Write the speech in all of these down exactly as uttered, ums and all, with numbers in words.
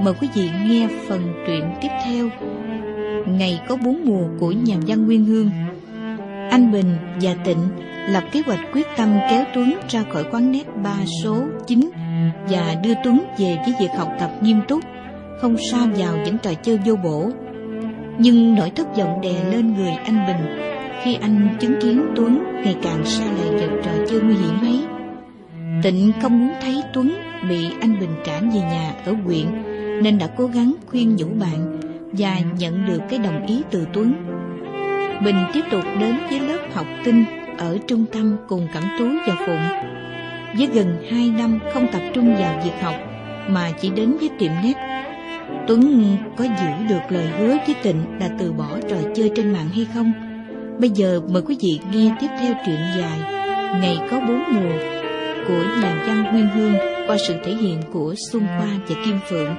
Mời quý vị nghe phần truyện tiếp theo, Ngày có bốn mùa của nhà văn Nguyên Hương. Anh Bình và Tịnh lập kế hoạch quyết tâm kéo Tuấn ra khỏi quán net ba số chín và đưa Tuấn về với việc học tập nghiêm túc, không sa vào những trò chơi vô bổ. Nhưng nỗi thất vọng đè lên người anh Bình khi anh chứng kiến Tuấn ngày càng sa lầy vào trò chơi nguy hiểm ấy. Tịnh không muốn thấy Tuấn bị anh Bình trả về nhà ở huyện, nên đã cố gắng khuyên nhủ bạn và nhận được cái đồng ý từ Tuấn. Bình tiếp tục đến với lớp học tinh ở trung tâm cùng Cẩm Tú và Phụng. Với gần hai năm không tập trung vào việc học mà chỉ đến với tiệm net, Tuấn có giữ được lời hứa với Tịnh là từ bỏ trò chơi trên mạng hay không? Bây giờ mời quý vị nghe tiếp theo truyện dài Ngày có bốn mùa của nhà văn Nguyên Hương qua sự thể hiện của Xuân Khoa và Kim Phượng.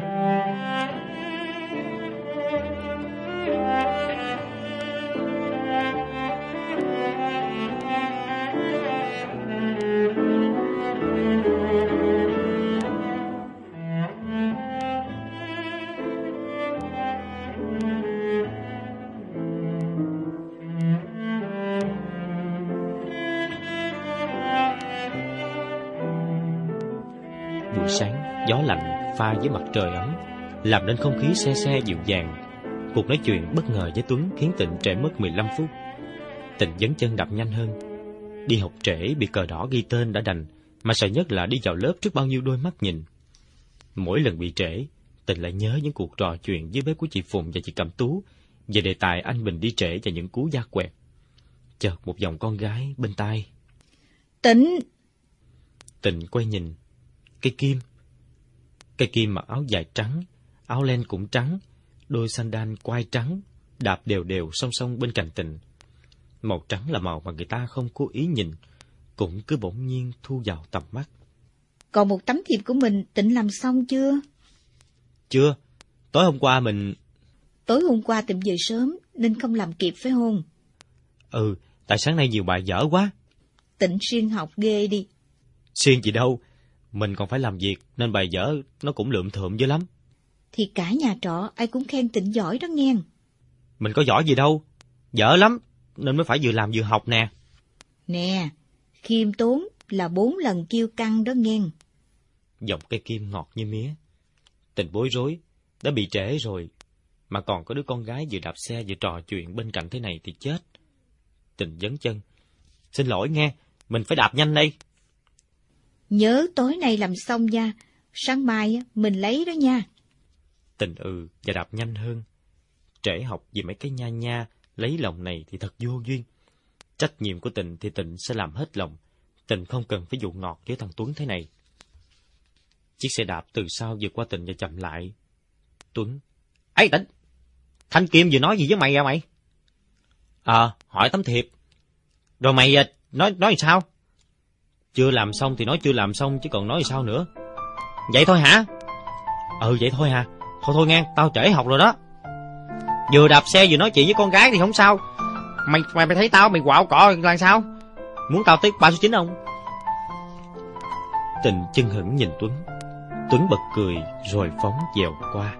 Buổi sáng, gió lạnh pha với mặt trời ấm làm nên không khí se se dịu dàng. Cuộc nói chuyện bất ngờ với Tuấn khiến Tịnh trễ mất mười lăm phút. Tịnh dấn chân đạp nhanh hơn. Đi học trễ bị cờ đỏ ghi tên đã đành, mà sợ nhất là đi vào lớp trước bao nhiêu đôi mắt nhìn. Mỗi lần bị trễ, Tịnh lại nhớ những cuộc trò chuyện với bếp của chị Phụng và chị Cẩm Tú về đề tài anh Bình đi trễ và những cú da quẹt. Chợt một giọng con gái bên tai: Tịnh. Tịnh quay nhìn. Cây Kim. Cây Kim mặc áo dài trắng, áo len cũng trắng, đôi sandal quai trắng, đạp đều đều song song bên cạnh Tịnh. Màu trắng là màu mà người ta không cố ý nhìn, cũng cứ bỗng nhiên thu vào tầm mắt. Còn một tấm thiệp của mình Tịnh làm xong chưa? Chưa, tối hôm qua mình... Tối hôm qua Tịnh về sớm nên không làm kịp phải không? Ừ, tại sáng nay nhiều bài dở quá. Tịnh siêng học ghê đi. Siêng gì đâu, mình còn phải làm việc nên bài dở nó cũng lượm thượm dữ lắm. Thì cả nhà trọ ai cũng khen Tịnh giỏi đó nghe. Mình có giỏi gì đâu, dở lắm nên mới phải vừa làm vừa học nè. Nè, khiêm tốn là bốn lần kêu căng đó nghe. Giọng cây Kim ngọt như mía. Tịnh bối rối, đã bị trễ rồi, mà còn có đứa con gái vừa đạp xe vừa trò chuyện bên cạnh thế này thì chết. Tịnh dấn chân. Xin lỗi nghe, mình phải đạp nhanh đây. Nhớ tối nay làm xong nha, sáng mai mình lấy đó nha. Tịnh ừ và đạp nhanh hơn. Trễ học vì mấy cái nha nha, lấy lòng này thì thật vô duyên. Trách nhiệm của Tịnh thì Tịnh sẽ làm hết lòng. Tịnh không cần phải dụ ngọt với thằng Tuấn thế này. Chiếc xe đạp từ sau vượt qua Tịnh và chậm lại. Tuấn: Ê Tịnh, Thanh Kim vừa nói gì với mày à mày? Ờ, à, hỏi tấm thiệp. Rồi mày nói nói sao? Chưa làm xong thì nói chưa làm xong chứ còn nói sao nữa. Vậy thôi hả? Ừ vậy thôi hả? Thôi thôi ngang, tao trễ học rồi đó. Vừa đạp xe vừa nói chuyện với con gái thì không sao. Mày mày, mày thấy tao mày quạo cọ làm sao? Muốn tao tới ba số chín không? Tịnh chân hững nhìn Tuấn. Tuấn bật cười rồi phóng dèo qua.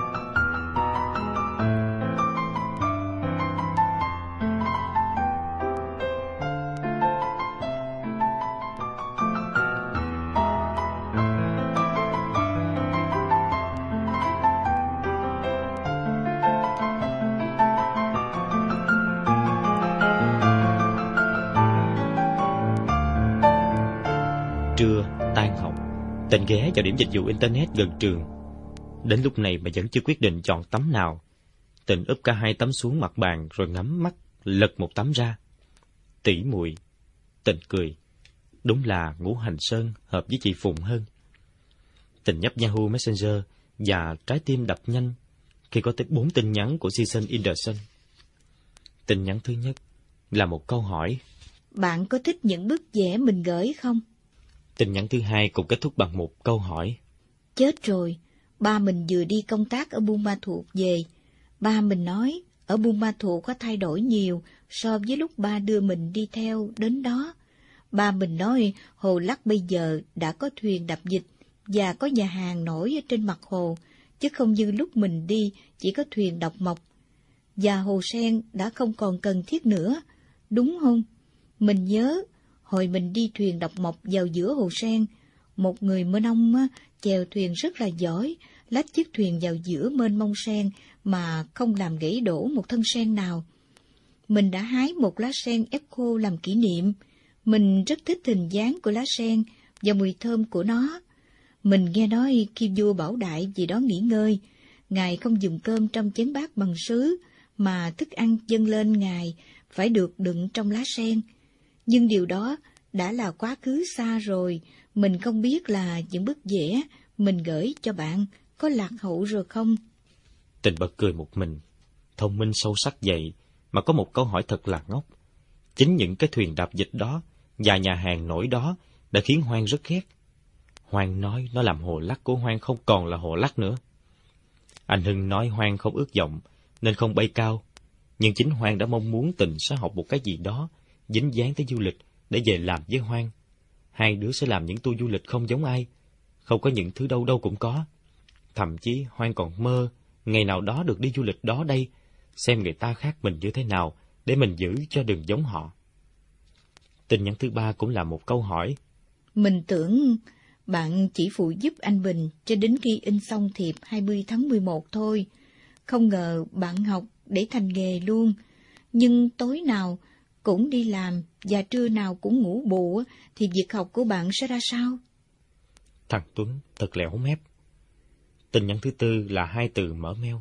Trưa, tan học, Tịnh ghé vào điểm dịch vụ Internet gần trường. Đến lúc này mà vẫn chưa quyết định chọn tấm nào. Tịnh úp cả hai tấm xuống mặt bàn rồi ngắm mắt, lật một tấm ra. Tỉ muội. Tịnh cười. Đúng là Ngũ Hành Sơn hợp với chị Phụng hơn. Tịnh nhấp Yahoo Messenger và trái tim đập nhanh khi có tới bốn tin nhắn của Season in the Sun. Tin nhắn thứ nhất là một câu hỏi: Bạn có thích những bức vẽ mình gửi không? Tin nhắn thứ hai cũng kết thúc bằng một câu hỏi: Chết rồi, ba mình vừa đi công tác ở Buôn Ma Thuột về. Ba mình nói ở Buôn Ma Thuột có thay đổi nhiều so với lúc ba đưa mình đi theo đến đó. Ba mình nói Hồ Lắc bây giờ đã có thuyền đạp vịt và có nhà hàng nổi ở trên mặt hồ, chứ không như lúc mình đi chỉ có thuyền độc mộc. Và hồ sen đã không còn cần thiết nữa, đúng không? Mình nhớ, hồi mình đi thuyền độc mộc vào giữa hồ sen, một người Mơ Nông chèo thuyền rất là giỏi, lách chiếc thuyền vào giữa mênh mông sen mà không làm gãy đổ một thân sen nào. Mình đã hái một lá sen ép khô làm kỷ niệm. Mình rất thích hình dáng của lá sen và mùi thơm của nó. Mình nghe nói khi vua Bảo Đại vì đó nghỉ ngơi, ngài không dùng cơm trong chén bát bằng sứ, mà thức ăn dâng lên ngài phải được đựng trong lá sen. Nhưng điều đó đã là quá khứ xa rồi, mình không biết là những bức vẽ mình gửi cho bạn có lạc hậu rồi không? Tình bật cười một mình, thông minh sâu sắc vậy mà có một câu hỏi thật là ngốc. Chính những cái thuyền đạp dịch đó và nhà hàng nổi đó đã khiến Hoang rất ghét. Hoang nói nó làm hồ lắc của Hoang không còn là hồ lắc nữa. Anh Hưng nói Hoang không ước vọng nên không bay cao, nhưng chính Hoang đã mong muốn Tình sẽ học một cái gì đó dính dáng tới du lịch để về làm với Hoang. Hai đứa sẽ làm những tour du lịch không giống ai, không có những thứ đâu đâu cũng có. Thậm chí Hoang còn mơ ngày nào đó được đi du lịch đó đây, xem người ta khác mình như thế nào để mình giữ cho đừng giống họ. Tin nhắn thứ ba cũng là một câu hỏi. Mình tưởng bạn chỉ phụ giúp anh Bình cho đến khi in xong thiệp hai mươi tháng mười một thôi. Không ngờ bạn học để thành nghề luôn. Nhưng tối nào cũng đi làm và trưa nào cũng ngủ bù thì việc học của bạn sẽ ra sao? Thằng Tuấn thật lẻo mép. Tin nhắn thứ tư là hai từ mở mail.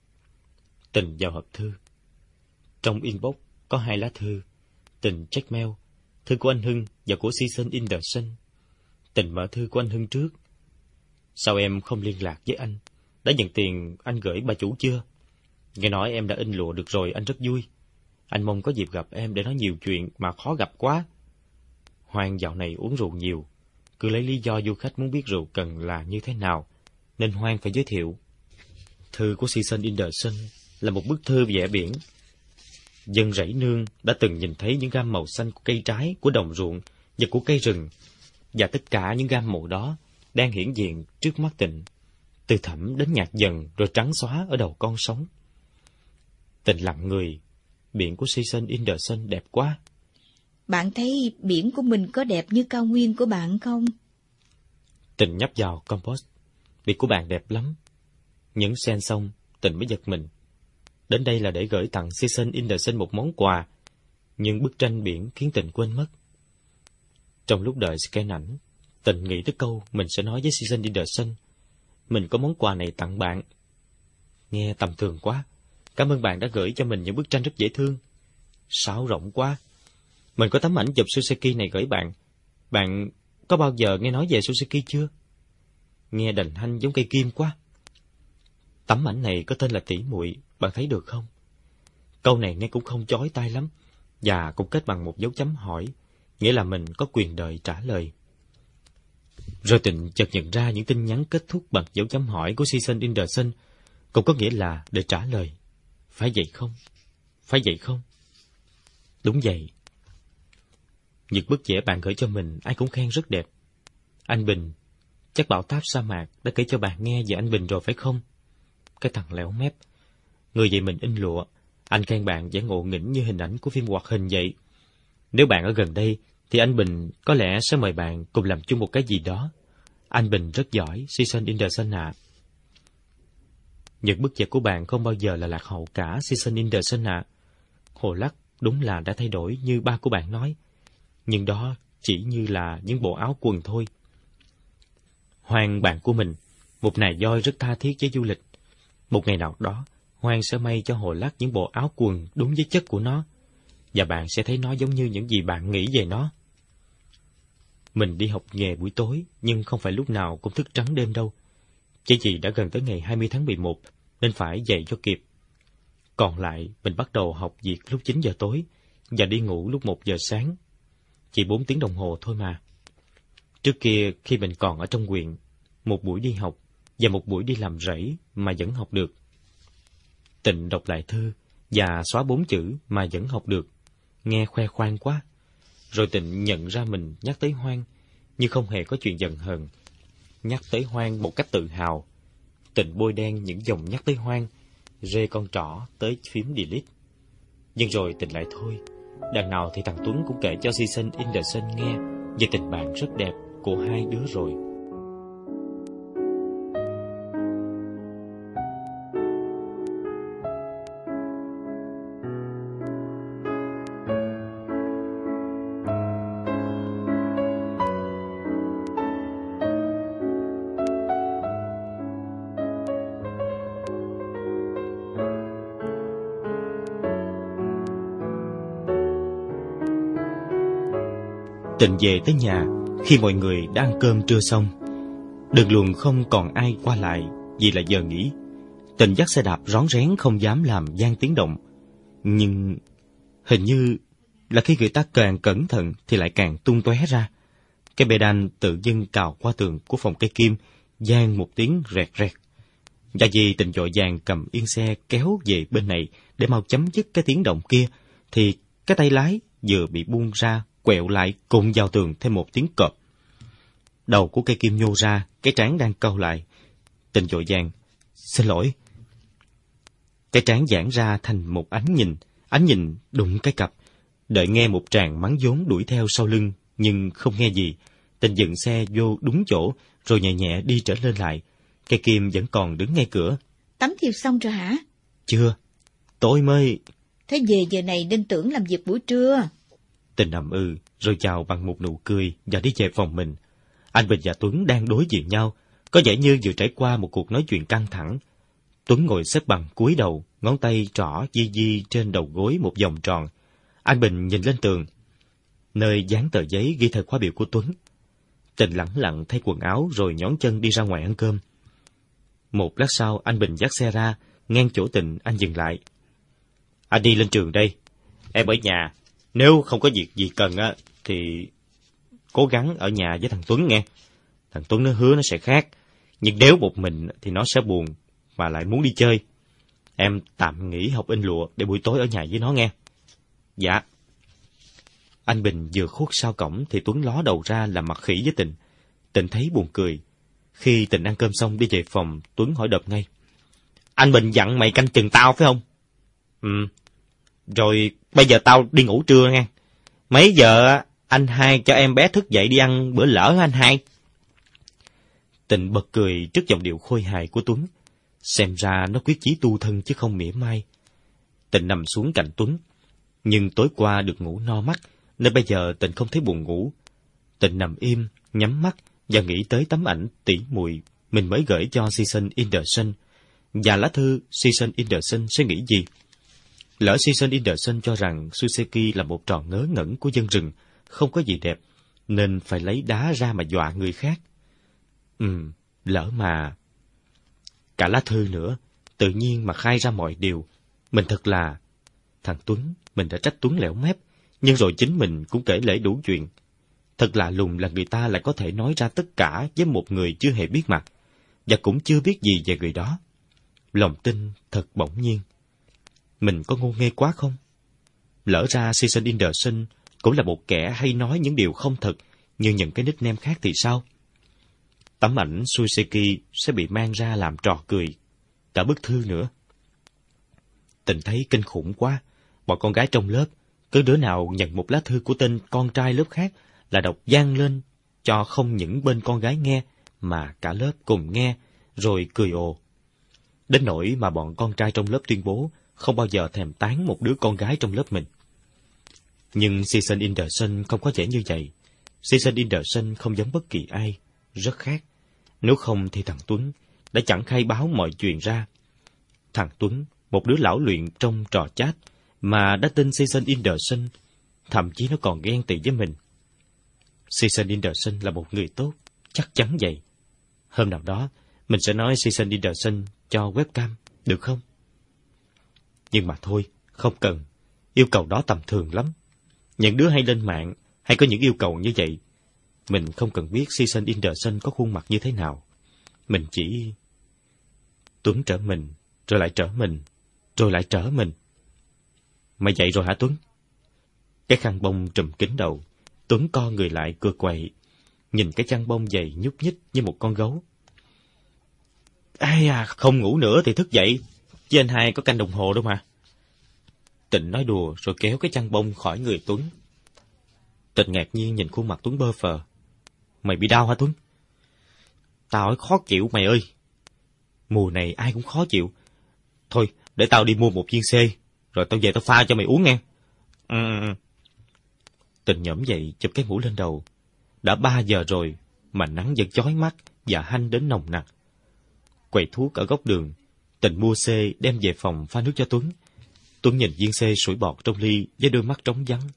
Tình vào hộp thư. Trong inbox có hai lá thư. Tình check mail, thư của anh Hưng và của Season in the Sun. Tình mở thư của anh Hưng trước. Sao em không liên lạc với anh? Đã nhận tiền anh gửi bà chủ chưa? Nghe nói em đã in lụa được rồi, anh rất vui. Anh mong có dịp gặp em để nói nhiều chuyện mà khó gặp quá. Hoang dạo này uống rượu nhiều, cứ lấy lý do du khách muốn biết rượu cần là như thế nào, nên Hoang phải giới thiệu. Thư của Season in the Sun là một bức thư vẽ biển. Dân rẫy nương đã từng nhìn thấy những gam màu xanh của cây trái, của đồng ruộng và của cây rừng, và tất cả những gam màu đó đang hiển diện trước mắt Tình, từ thẫm đến nhạt dần rồi trắng xóa ở đầu con sóng. Tình lặng người, biển của Season in the Sun đẹp quá. Bạn thấy biển của mình có đẹp như cao nguyên của bạn không? Tình nhấp vào compost. Biển của bạn đẹp lắm. Nhấn send xong, Tình mới giật mình. Đến đây là để gửi tặng Season in the Sun một món quà, nhưng bức tranh biển khiến Tình quên mất. Trong lúc đợi scan ảnh, Tình nghĩ tới câu mình sẽ nói với Season in the Sun. Mình có món quà này tặng bạn. Nghe tầm thường quá. Cảm ơn bạn đã gửi cho mình những bức tranh rất dễ thương. Sáo rộng quá. Mình có tấm ảnh chụp Suzuki này gửi bạn. Bạn có bao giờ nghe nói về Suzuki chưa? Nghe đành hanh giống cây kim quá. Tấm ảnh này có tên là Tỉ Muội, bạn thấy được không? Câu này nghe cũng không chói tai lắm, và cũng kết bằng một dấu chấm hỏi, nghĩa là mình có quyền đợi trả lời. Rồi Tình chợt nhận ra những tin nhắn kết thúc bằng dấu chấm hỏi của Season in the Sun cũng có nghĩa là để trả lời. Phải vậy không? Phải vậy không? Đúng vậy. Những bức vẽ bạn gửi cho mình ai cũng khen rất đẹp. Anh Bình, chắc Bảo Táp sa mạc đã kể cho bạn nghe về anh Bình rồi phải không? Cái thằng lẻo mép. Người dạy mình in lụa, anh khen bạn vẽ ngộ nghĩnh như hình ảnh của phim hoạt hình vậy. Nếu bạn ở gần đây, thì anh Bình có lẽ sẽ mời bạn cùng làm chung một cái gì đó. Anh Bình rất giỏi, Season in the Sun ạ. À. Những bức vẽ của bạn không bao giờ là lạc hậu cả, Season in the Sun ạ. À. Hồ lắc đúng là đã thay đổi như ba của bạn nói, nhưng đó chỉ như là những bộ áo quần thôi. Hoang bạn của mình, một nài voi rất tha thiết với du lịch. Một ngày nào đó, Hoang sẽ may cho Hồ lắc những bộ áo quần đúng với chất của nó, và bạn sẽ thấy nó giống như những gì bạn nghĩ về nó. Mình đi học nghề buổi tối, nhưng không phải lúc nào cũng thức trắng đêm đâu. Chỉ vì đã gần tới ngày hai mươi tháng mười một, nên phải dậy cho kịp. Còn lại, mình bắt đầu học việc lúc chín giờ tối, và đi ngủ lúc một giờ sáng. Chỉ bốn tiếng đồng hồ thôi mà. Trước kia, khi mình còn ở trong huyện, một buổi đi học, và một buổi đi làm rẫy mà vẫn học được. Tịnh đọc lại thư, và xóa bốn chữ mà vẫn học được. Nghe khoe khoang quá. Rồi Tịnh nhận ra mình nhắc tới Hoang, nhưng không hề có chuyện giận hờn. nhắc tới Hoang một cách tự hào. Tịnh bôi đen những dòng nhắc tới Hoang, rê con trỏ tới phím delete. Nhưng rồi Tịnh lại thôi. Đằng nào thì thằng Tuấn cũng kể cho Season in the Sun nghe về tình bạn rất đẹp của hai đứa rồi. Tịnh về tới nhà khi mọi người đã ăn cơm trưa xong. Đường luồng không còn ai qua lại vì là giờ nghỉ. Tịnh dắt xe đạp rón rén không dám làm gian tiếng động. Nhưng hình như là khi người ta càng cẩn thận thì lại càng tung tóe ra. Cái pedal tự dưng cào qua tường của phòng cây kim, vang một tiếng rẹt rẹt. Dạ vì Tịnh vội vàng cầm yên xe kéo về bên này để mau chấm dứt cái tiếng động kia, thì cái tay lái vừa bị buông ra, quẹo lại cùng vào tường thêm một tiếng cộp. Đầu của cây kim nhô ra, cái trán đang cau lại. Tịnh vội vàng: "Xin lỗi." Cái trán giãn ra thành một ánh nhìn, ánh nhìn đụng cái cặp. Đợi nghe một tràng mắng vốn đuổi theo sau lưng, nhưng không nghe gì. Tịnh dừng xe vô đúng chỗ, rồi nhẹ nhẹ đi trở lên lại. Cây kim vẫn còn đứng ngay cửa. "Tắm thiêu xong rồi hả?" "Chưa, tối mới." "Thế về giờ này nên tưởng làm việc buổi trưa." Tịnh ậm ừ, rồi chào bằng một nụ cười và đi về phòng mình. Anh Bình và Tuấn đang đối diện nhau, có vẻ như vừa trải qua một cuộc nói chuyện căng thẳng. Tuấn ngồi xếp bằng cúi đầu, ngón tay trỏ di di trên đầu gối một vòng tròn. Anh Bình nhìn lên tường, nơi dán tờ giấy ghi thời khóa biểu của Tuấn. Tịnh lẳng lặng thay quần áo rồi nhón chân đi ra ngoài ăn cơm. Một lát sau, anh Bình dắt xe ra, ngang chỗ Tịnh anh dừng lại. "Anh đi lên trường đây, em ở nhà. Nếu không có việc gì cần á, thì cố gắng ở nhà với thằng Tuấn nghe. Thằng Tuấn nó hứa nó sẽ khác, nhưng nếu một mình thì nó sẽ buồn, mà lại muốn đi chơi. Em tạm nghỉ học in lụa để buổi tối ở nhà với nó nghe." "Dạ." Anh Bình vừa khuất sau cổng thì Tuấn ló đầu ra làm mặt khỉ với Tịnh. Tịnh thấy buồn cười. Khi Tịnh ăn cơm xong đi về phòng, Tuấn hỏi đập ngay: "Anh Bình dặn mày canh chừng tao phải không?" "Ừ. Rồi bây giờ tao đi ngủ trưa nghe. Mấy giờ anh hai cho em bé thức dậy đi ăn bữa lỡ anh hai?" Tịnh bật cười trước giọng điệu khôi hài của Tuấn. Xem ra nó quyết chí tu thân chứ không mỉa mai. Tịnh nằm xuống cạnh Tuấn. Nhưng tối qua được ngủ no mắt, nên bây giờ Tịnh không thấy buồn ngủ. Tịnh nằm im, nhắm mắt và nghĩ tới tấm ảnh tỉ mùi mình mới gửi cho Season in the Sun. Và lá thư Season in the Sun sẽ nghĩ gì? Lỡ Season in the Sun cho rằng Suseki là một trò ngớ ngẩn của dân rừng, không có gì đẹp, nên phải lấy đá ra mà dọa người khác. Ừm, lỡ mà... Cả lá thư nữa, tự nhiên mà khai ra mọi điều. Mình thật là... Thằng Tuấn, mình đã trách Tuấn lẻo mép, nhưng rồi chính mình cũng kể lể đủ chuyện. Thật lạ lùng là người ta lại có thể nói ra tất cả với một người chưa hề biết mặt, và cũng chưa biết gì về người đó. Lòng tin thật bỗng nhiên. Mình có ngu ngơ quá không? Lỡ ra Season in the Sun cũng là một kẻ hay nói những điều không thật như những cái nickname khác thì sao? Tấm ảnh Suseki sẽ bị mang ra làm trò cười, cả bức thư nữa. Tình thấy kinh khủng quá. Bọn con gái trong lớp, cứ đứa nào nhận một lá thư của tên con trai lớp khác là đọc vang lên cho không những bên con gái nghe, mà cả lớp cùng nghe, rồi cười ồ. Đến nỗi mà bọn con trai trong lớp tuyên bố không bao giờ thèm tán một đứa con gái trong lớp mình. Nhưng Season in the Sun không có vẻ như vậy. Season in the Sun không giống bất kỳ ai, rất khác. Nếu không thì thằng Tuấn đã chẳng khai báo mọi chuyện ra. Thằng Tuấn, một đứa lão luyện trong trò chat, mà đã tin Season in the Sun, thậm chí nó còn ghen tị với mình. Season in the Sun là một người tốt, chắc chắn vậy. Hôm nào đó, mình sẽ nói Season in the Sun cho webcam, được không? Nhưng mà thôi, không cần. Yêu cầu đó tầm thường lắm. Những đứa hay lên mạng, hay có những yêu cầu như vậy. Mình không cần biết Season in the Sun có khuôn mặt như thế nào. Mình chỉ... Tuấn trở mình, rồi lại trở mình, rồi lại trở mình. Mày dậy rồi hả Tuấn? Cái khăn bông trùm kín đầu, Tuấn co người lại cựa quậy. nhìn cái chăn bông dày nhúc nhích như một con gấu. Ai à, không ngủ nữa thì thức dậy, chứ anh hai có canh đồng hồ đâu mà. Tịnh nói đùa rồi kéo cái chăn bông khỏi người Tuấn. Tịnh ngạc nhiên nhìn khuôn mặt Tuấn bơ phờ. Mày bị đau hả Tuấn? Tao khó chịu mày ơi. Mùa này ai cũng khó chịu. Thôi, để tao đi mua một viên C, rồi tao về tao pha cho mày uống nghe. Ừ. Tịnh nhổm dậy chụp cái mũ lên đầu. Đã ba giờ rồi mà nắng vẫn chói mắt và hanh đến nồng nặc. Quầy thuốc ở góc đường, Tịnh mua C đem về phòng pha nước cho Tuấn. Tuấn nhìn viên C sủi bọt trong ly với đôi mắt trống vắng.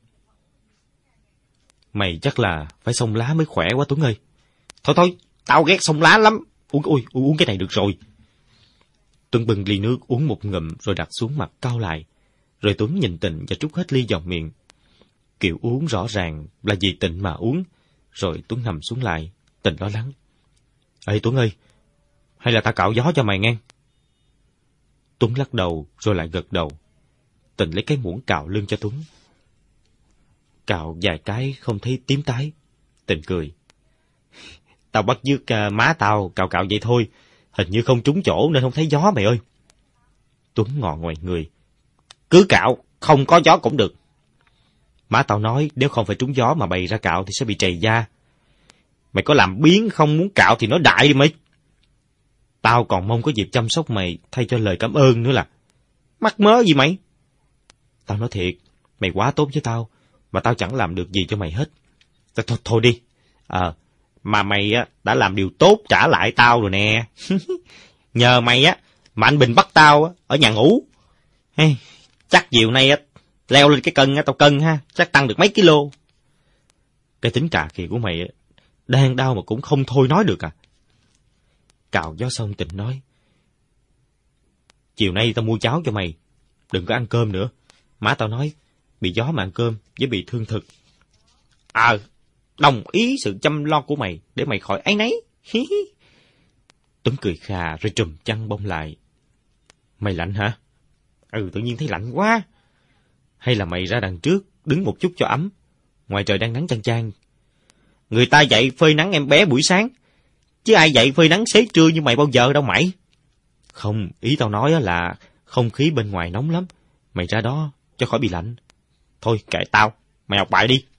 Mày chắc là phải xông lá mới khỏe quá Tuấn ơi. Thôi thôi, tao ghét xông lá lắm. Uống ôi, uống cái này được rồi. Tuấn bưng ly nước uống một ngụm rồi đặt xuống mặt cau lại. Rồi Tuấn nhìn Tịnh và trút hết ly vào miệng. Kiểu uống rõ ràng là vì Tịnh mà uống. Rồi Tuấn nằm xuống lại. Tịnh lo lắng. Ê Tuấn ơi, hay là tao cạo gió cho mày nghe? Tuấn lắc đầu rồi lại gật đầu. Tịnh lấy cái muỗng cạo lưng cho Tuấn. Cạo vài cái không thấy tím tái. Tịnh cười. Tao bắt chước uh, má tao cạo cạo vậy thôi. Hình như không trúng chỗ nên không thấy gió mày ơi. Tuấn ngọ ngoài người. Cứ cạo, không có gió cũng được. Má tao nói nếu không phải trúng gió mà bày ra cạo thì sẽ bị trầy da. Mày có làm biếng không muốn cạo thì nói đại đi mày. Tao còn mong có dịp chăm sóc mày thay cho lời cảm ơn nữa là. Mắc mớ gì mày? Tao nói thiệt, mày quá tốt với tao, mà tao chẳng làm được gì cho mày hết. Thôi, thôi đi. Ờ, mà mày á đã làm điều tốt trả lại tao rồi nè. Nhờ mày á mà anh Bình bắt tao á ở nhà ngủ. Hey, chắc chiều nay á leo lên cái cân á tao cân ha, chắc tăng được mấy kilo. Cái tính cà khịa của mày á đang đau mà cũng không thôi nói được à. Cạo gió xong Tịnh nói. Chiều nay tao mua cháo cho mày, đừng có ăn cơm nữa. Má tao nói bị gió mà ăn cơm với bị thương thực. À, đồng ý sự chăm lo của mày để mày khỏi áy náy. Tuấn cười khà rồi trùm chăn bông lại. Mày lạnh hả? Ừ, tự nhiên thấy lạnh quá. Hay là mày ra đằng trước đứng một chút cho ấm, ngoài trời đang nắng chang chang. Người ta dậy phơi nắng em bé buổi sáng, chứ ai dậy phơi nắng xế trưa như mày bao giờ đâu mày. Không, ý tao nói là không khí bên ngoài nóng lắm, mày ra đó cho khỏi bị lạnh. Thôi kệ tao, mày học bài đi.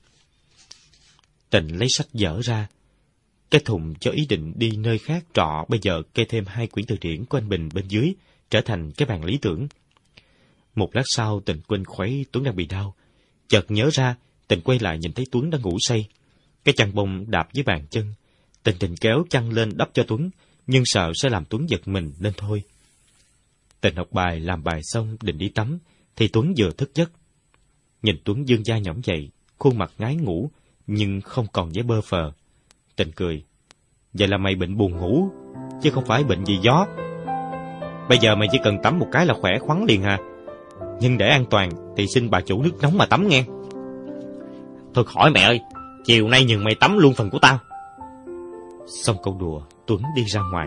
Tịnh lấy sách dở ra. Cái thùng cho ý định đi nơi khác trọ bây giờ kê thêm hai quyển từ điển của anh Bình bên dưới, trở thành cái bàn lý tưởng. Một lát sau Tịnh quên khuấy Tuấn đang bị đau. Chợt nhớ ra, Tịnh quay lại nhìn thấy Tuấn đang ngủ say. Cái chăn bông đạp dưới bàn chân. Tịnh Tịnh kéo chăn lên đắp cho Tuấn, nhưng sợ sẽ làm Tuấn giật mình nên thôi. Tịnh học bài làm bài xong định đi tắm, thì Tuấn vừa thức giấc. Nhìn Tuấn dương da nhõm dậy, khuôn mặt ngái ngủ, nhưng không còn vẻ bơ phờ. Tịnh cười. Vậy là mày bệnh buồn ngủ, chứ không phải bệnh vì gió. Bây giờ mày chỉ cần tắm một cái là khỏe khoắn liền hà. Nhưng để an toàn thì xin bà chủ nước nóng mà tắm nghe. Thôi khỏi mẹ ơi, chiều nay nhường mày tắm luôn phần của tao. Xong câu đùa, Tuấn đi ra ngoài.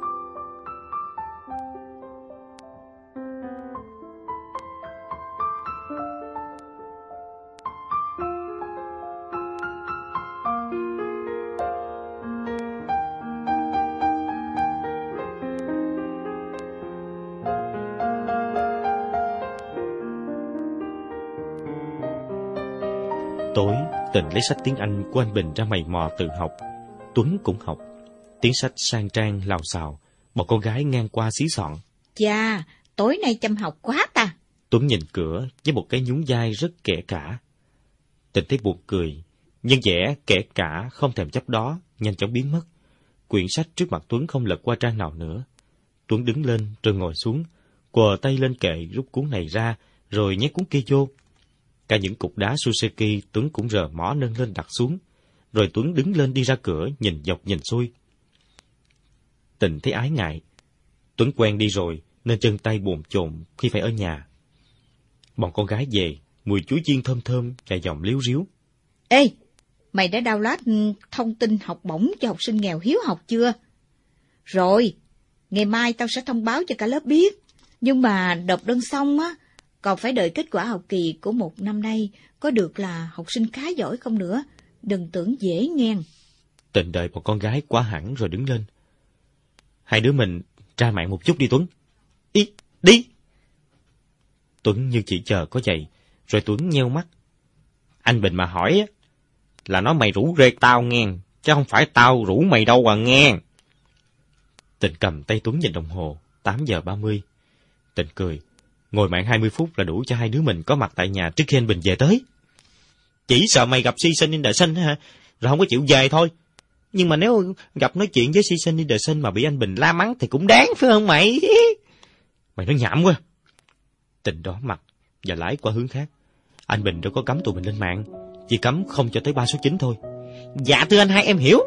Tối, Tịnh lấy sách tiếng Anh của anh Bình ra mày mò tự học. Tuấn cũng học. Tiếng sách sang trang lào xào, một con gái ngang qua xí xọn. Chà, tối nay chăm học quá ta. Tuấn nhìn cửa với một cái nhún vai rất kể cả. Tịnh thấy buồn cười, nhưng vẻ kể cả không thèm chấp đó nhanh chóng biến mất. Quyển sách trước mặt Tuấn không lật qua trang nào nữa. Tuấn đứng lên rồi ngồi xuống, quờ tay lên kệ rút cuốn này ra rồi nhét cuốn kia vô. Cả những cục đá Suseki Tuấn cũng rờ mỏ nâng lên đặt xuống. Rồi Tuấn đứng lên đi ra cửa, nhìn dọc nhìn xuôi. Tịnh thấy ái ngại. Tuấn quen đi rồi nên chân tay bồn chồn khi phải ở nhà. Bọn con gái về, mùi chuối chiên thơm thơm và giọng líu ríu. Ê, mày đã download thông tin học bổng cho học sinh nghèo hiếu học chưa? Rồi, ngày mai tao sẽ thông báo cho cả lớp biết. Nhưng mà nộp đơn xong á, còn phải đợi kết quả học kỳ của một năm nay có được là học sinh khá giỏi không nữa. Đừng tưởng dễ nghe. Tịnh đợi một con gái quá hẳn rồi đứng lên. Hai đứa mình ra mạng một chút đi Tuấn. Ý, đi! Tuấn như chỉ chờ có vậy, rồi Tuấn nheo mắt. Anh Bình mà hỏi là nó mày rủ rê tao nghe, chứ không phải tao rủ mày đâu à nghe. Tịnh cầm tay Tuấn nhìn đồng hồ, tám giờ ba mươi. Tịnh cười, ngồi mạng hai mươi phút là đủ cho hai đứa mình có mặt tại nhà trước khi anh Bình về tới. Chỉ sợ mày gặp Si Sinh in the Sun hả, rồi không có chịu về thôi. Nhưng mà nếu gặp nói chuyện với Si Sinh in the Sun mà bị anh Bình la mắng thì cũng đáng phải không mày? Mày nói nhảm quá. Tịnh đỏ mặt và lái qua hướng khác. Anh Bình đâu có cấm tụi mình lên mạng, chỉ cấm không cho tới ba số chín thôi. Dạ thưa anh hai, em hiểu.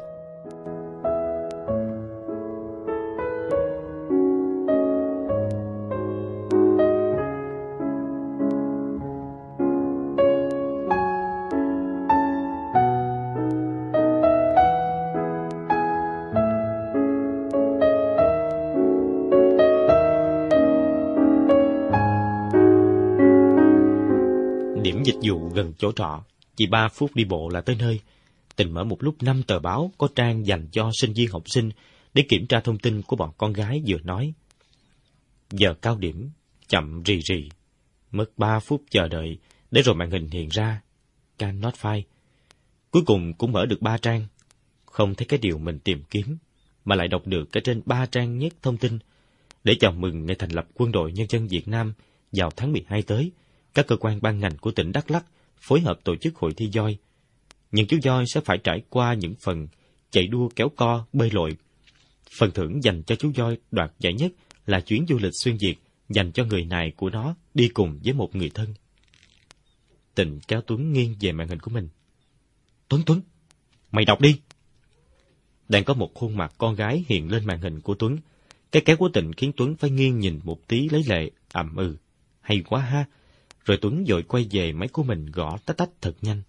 Điểm dịch vụ gần chỗ trọ, chỉ ba phút đi bộ là tới nơi. Tịnh mở một lúc năm tờ báo có trang dành cho sinh viên học sinh để kiểm tra thông tin của bọn con gái vừa nói. Giờ cao điểm, chậm rì rì, mất ba phút chờ đợi để rồi màn hình hiện ra cannot find. Cuối cùng cũng mở được ba trang, không thấy cái điều mình tìm kiếm, mà lại đọc được cái trên ba trang nhất thông tin để chào mừng ngày thành lập Quân đội Nhân dân Việt Nam vào tháng mười hai tới. Các cơ quan ban ngành của tỉnh Đắk Lắk phối hợp tổ chức hội thi voi. Những chú voi sẽ phải trải qua những phần chạy đua kéo co, bơi lội. Phần thưởng dành cho chú voi đoạt giải nhất là chuyến du lịch xuyên Việt dành cho người này của nó đi cùng với một người thân. Tịnh kéo Tuấn nghiêng về màn hình của mình. Tuấn, Tuấn, mày đọc đi. Đang có một khuôn mặt con gái hiện lên màn hình của Tuấn. Cái kéo của Tịnh khiến Tuấn phải nghiêng nhìn một tí lấy lệ, ậm ừ. Hay quá ha. Rồi Tuấn vội quay về máy của mình gõ tách tách thật nhanh.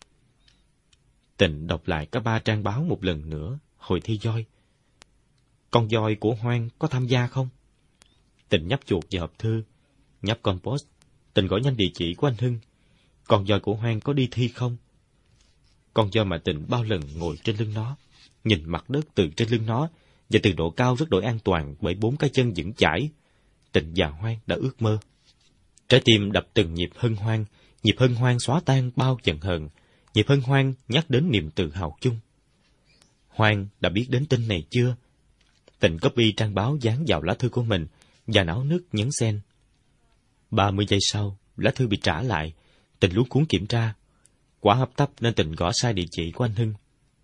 Tịnh đọc lại cả ba trang báo một lần nữa, hội thi voi. Con voi của Hoang có tham gia không? Tịnh nhấp chuột vào hộp thư, nhấp compost. Tịnh gõ nhanh địa chỉ của anh Hưng. Con voi của Hoang có đi thi không? Con voi mà Tịnh bao lần ngồi trên lưng nó, nhìn mặt đất từ trên lưng nó, và từ độ cao rất đổi an toàn bởi bốn cái chân vững chãi. Tịnh và Hoang đã ước mơ. Trái tim đập từng nhịp hân hoan, nhịp hân hoan xóa tan bao giận hờn, nhịp hân hoan nhắc đến niềm tự hào chung. Hoan đã biết đến tin này chưa? Tịnh copy trang báo dán vào lá thư của mình và náo nức nhấn send. Ba mươi giây sau, lá thư bị trả lại. Tịnh luống cuống kiểm tra. Quá hấp tấp nên Tịnh gõ sai địa chỉ của anh Hưng.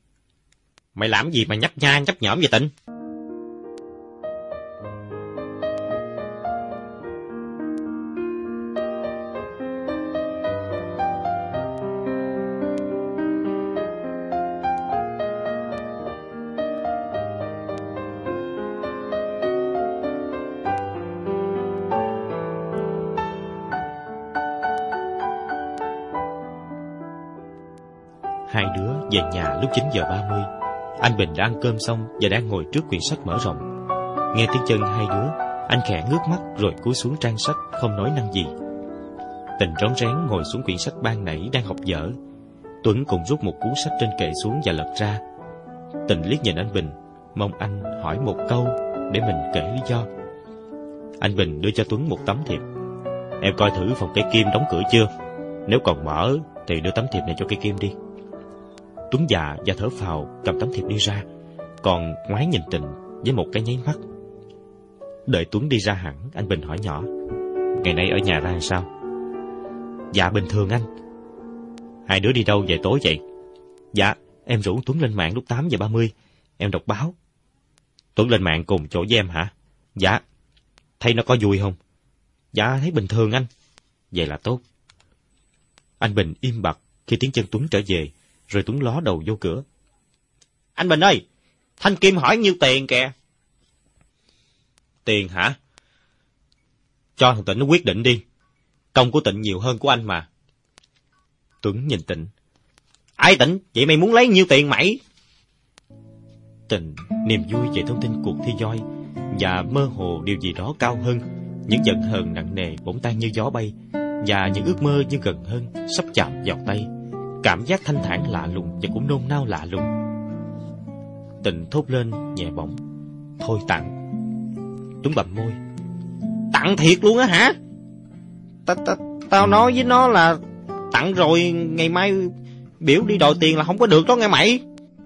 Mày làm gì mà nhấp nha nhấp nhõm vậy Tịnh? Hai đứa về nhà lúc chín giờ ba mươi. Anh Bình đã ăn cơm xong và đang ngồi trước quyển sách mở rộng. Nghe tiếng chân hai đứa, anh khẽ ngước mắt rồi cúi xuống trang sách không nói năng gì. Tịnh rón rén ngồi xuống quyển sách ban nãy đang học dở. Tuấn cùng rút một cuốn sách trên kệ xuống và lật ra. Tịnh liếc nhìn anh Bình, mong anh hỏi một câu để mình kể lý do. Anh Bình đưa cho Tuấn một tấm thiệp. Em coi thử phòng cây kim đóng cửa chưa? Nếu còn mở thì đưa tấm thiệp này cho cây kim đi. Tuấn dạ và thở phào cầm tấm thiệp đi ra, còn ngoái nhìn Tịnh với một cái nháy mắt. Đợi Tuấn đi ra hẳn, anh Bình hỏi nhỏ. Ngày nay ở nhà ra làm sao? Dạ bình thường anh. Hai đứa đi đâu về tối vậy? Dạ, em rủ Tuấn lên mạng lúc tám giờ ba mươi. Em đọc báo. Tuấn lên mạng cùng chỗ với em hả? Dạ. Thấy nó có vui không? Dạ thấy bình thường anh. Vậy là tốt. Anh Bình im bặt khi tiếng chân Tuấn trở về, rồi Tuấn ló đầu vô cửa. Anh Bình ơi, Thanh Kim hỏi nhiêu tiền kìa. Tiền hả? Cho thằng Tịnh nó quyết định đi. Công của Tịnh nhiều hơn của anh mà. Tuấn nhìn Tịnh. Ai Tịnh, vậy mày muốn lấy nhiêu tiền mày? Tịnh niềm vui về thông tin cuộc thi voi và mơ hồ điều gì đó cao hơn, những giận hờn nặng nề bỗng tan như gió bay, và những ước mơ như gần hơn sắp chạm vào tay. Cảm giác thanh thản lạ lùng và cũng nôn nao lạ lùng. Tịnh thốt lên nhẹ bỗng: "Thôi tặng." Tuấn bặm môi: "Tặng thiệt luôn á hả? Ta, ta, tao nói với nó là tặng rồi, ngày mai biểu đi đòi tiền là không có được đó nghe mày."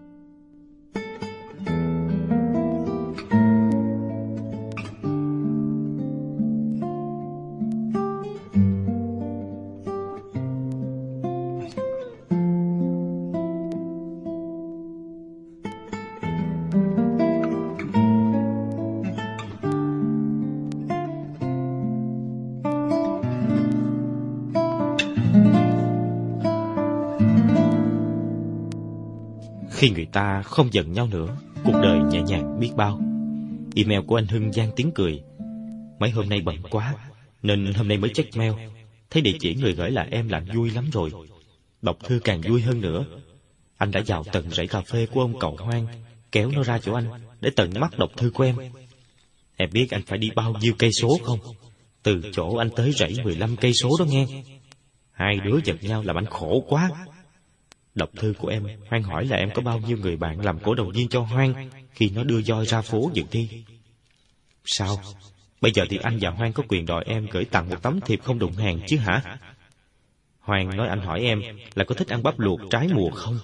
Khi người ta không giận nhau nữa, cuộc đời nhẹ nhàng biết bao. Email của anh Hưng gian tiếng cười: "Mấy hôm nay bận quá, nên hôm nay mới check mail. Thấy địa chỉ người gửi là em là vui lắm rồi. Đọc thư càng vui hơn nữa. Anh đã vào tận rẫy cà phê của ông cậu Hoang, kéo nó ra chỗ anh để tận mắt đọc thư của em. Em biết anh phải đi bao nhiêu cây số không? Từ chỗ anh tới rẫy mười lăm cây số đó nghe. Hai đứa giận nhau làm anh khổ quá. Đọc thư của em, Hoang hỏi là em có bao nhiêu người bạn làm cổ động viên cho Hoang khi nó đưa voi ra phố dự thi. Sao? Bây giờ thì anh và Hoang có quyền đòi em gửi tặng một tấm thiệp không đụng hàng chứ hả? Hoang nói anh hỏi em là có thích ăn bắp luộc trái mùa không?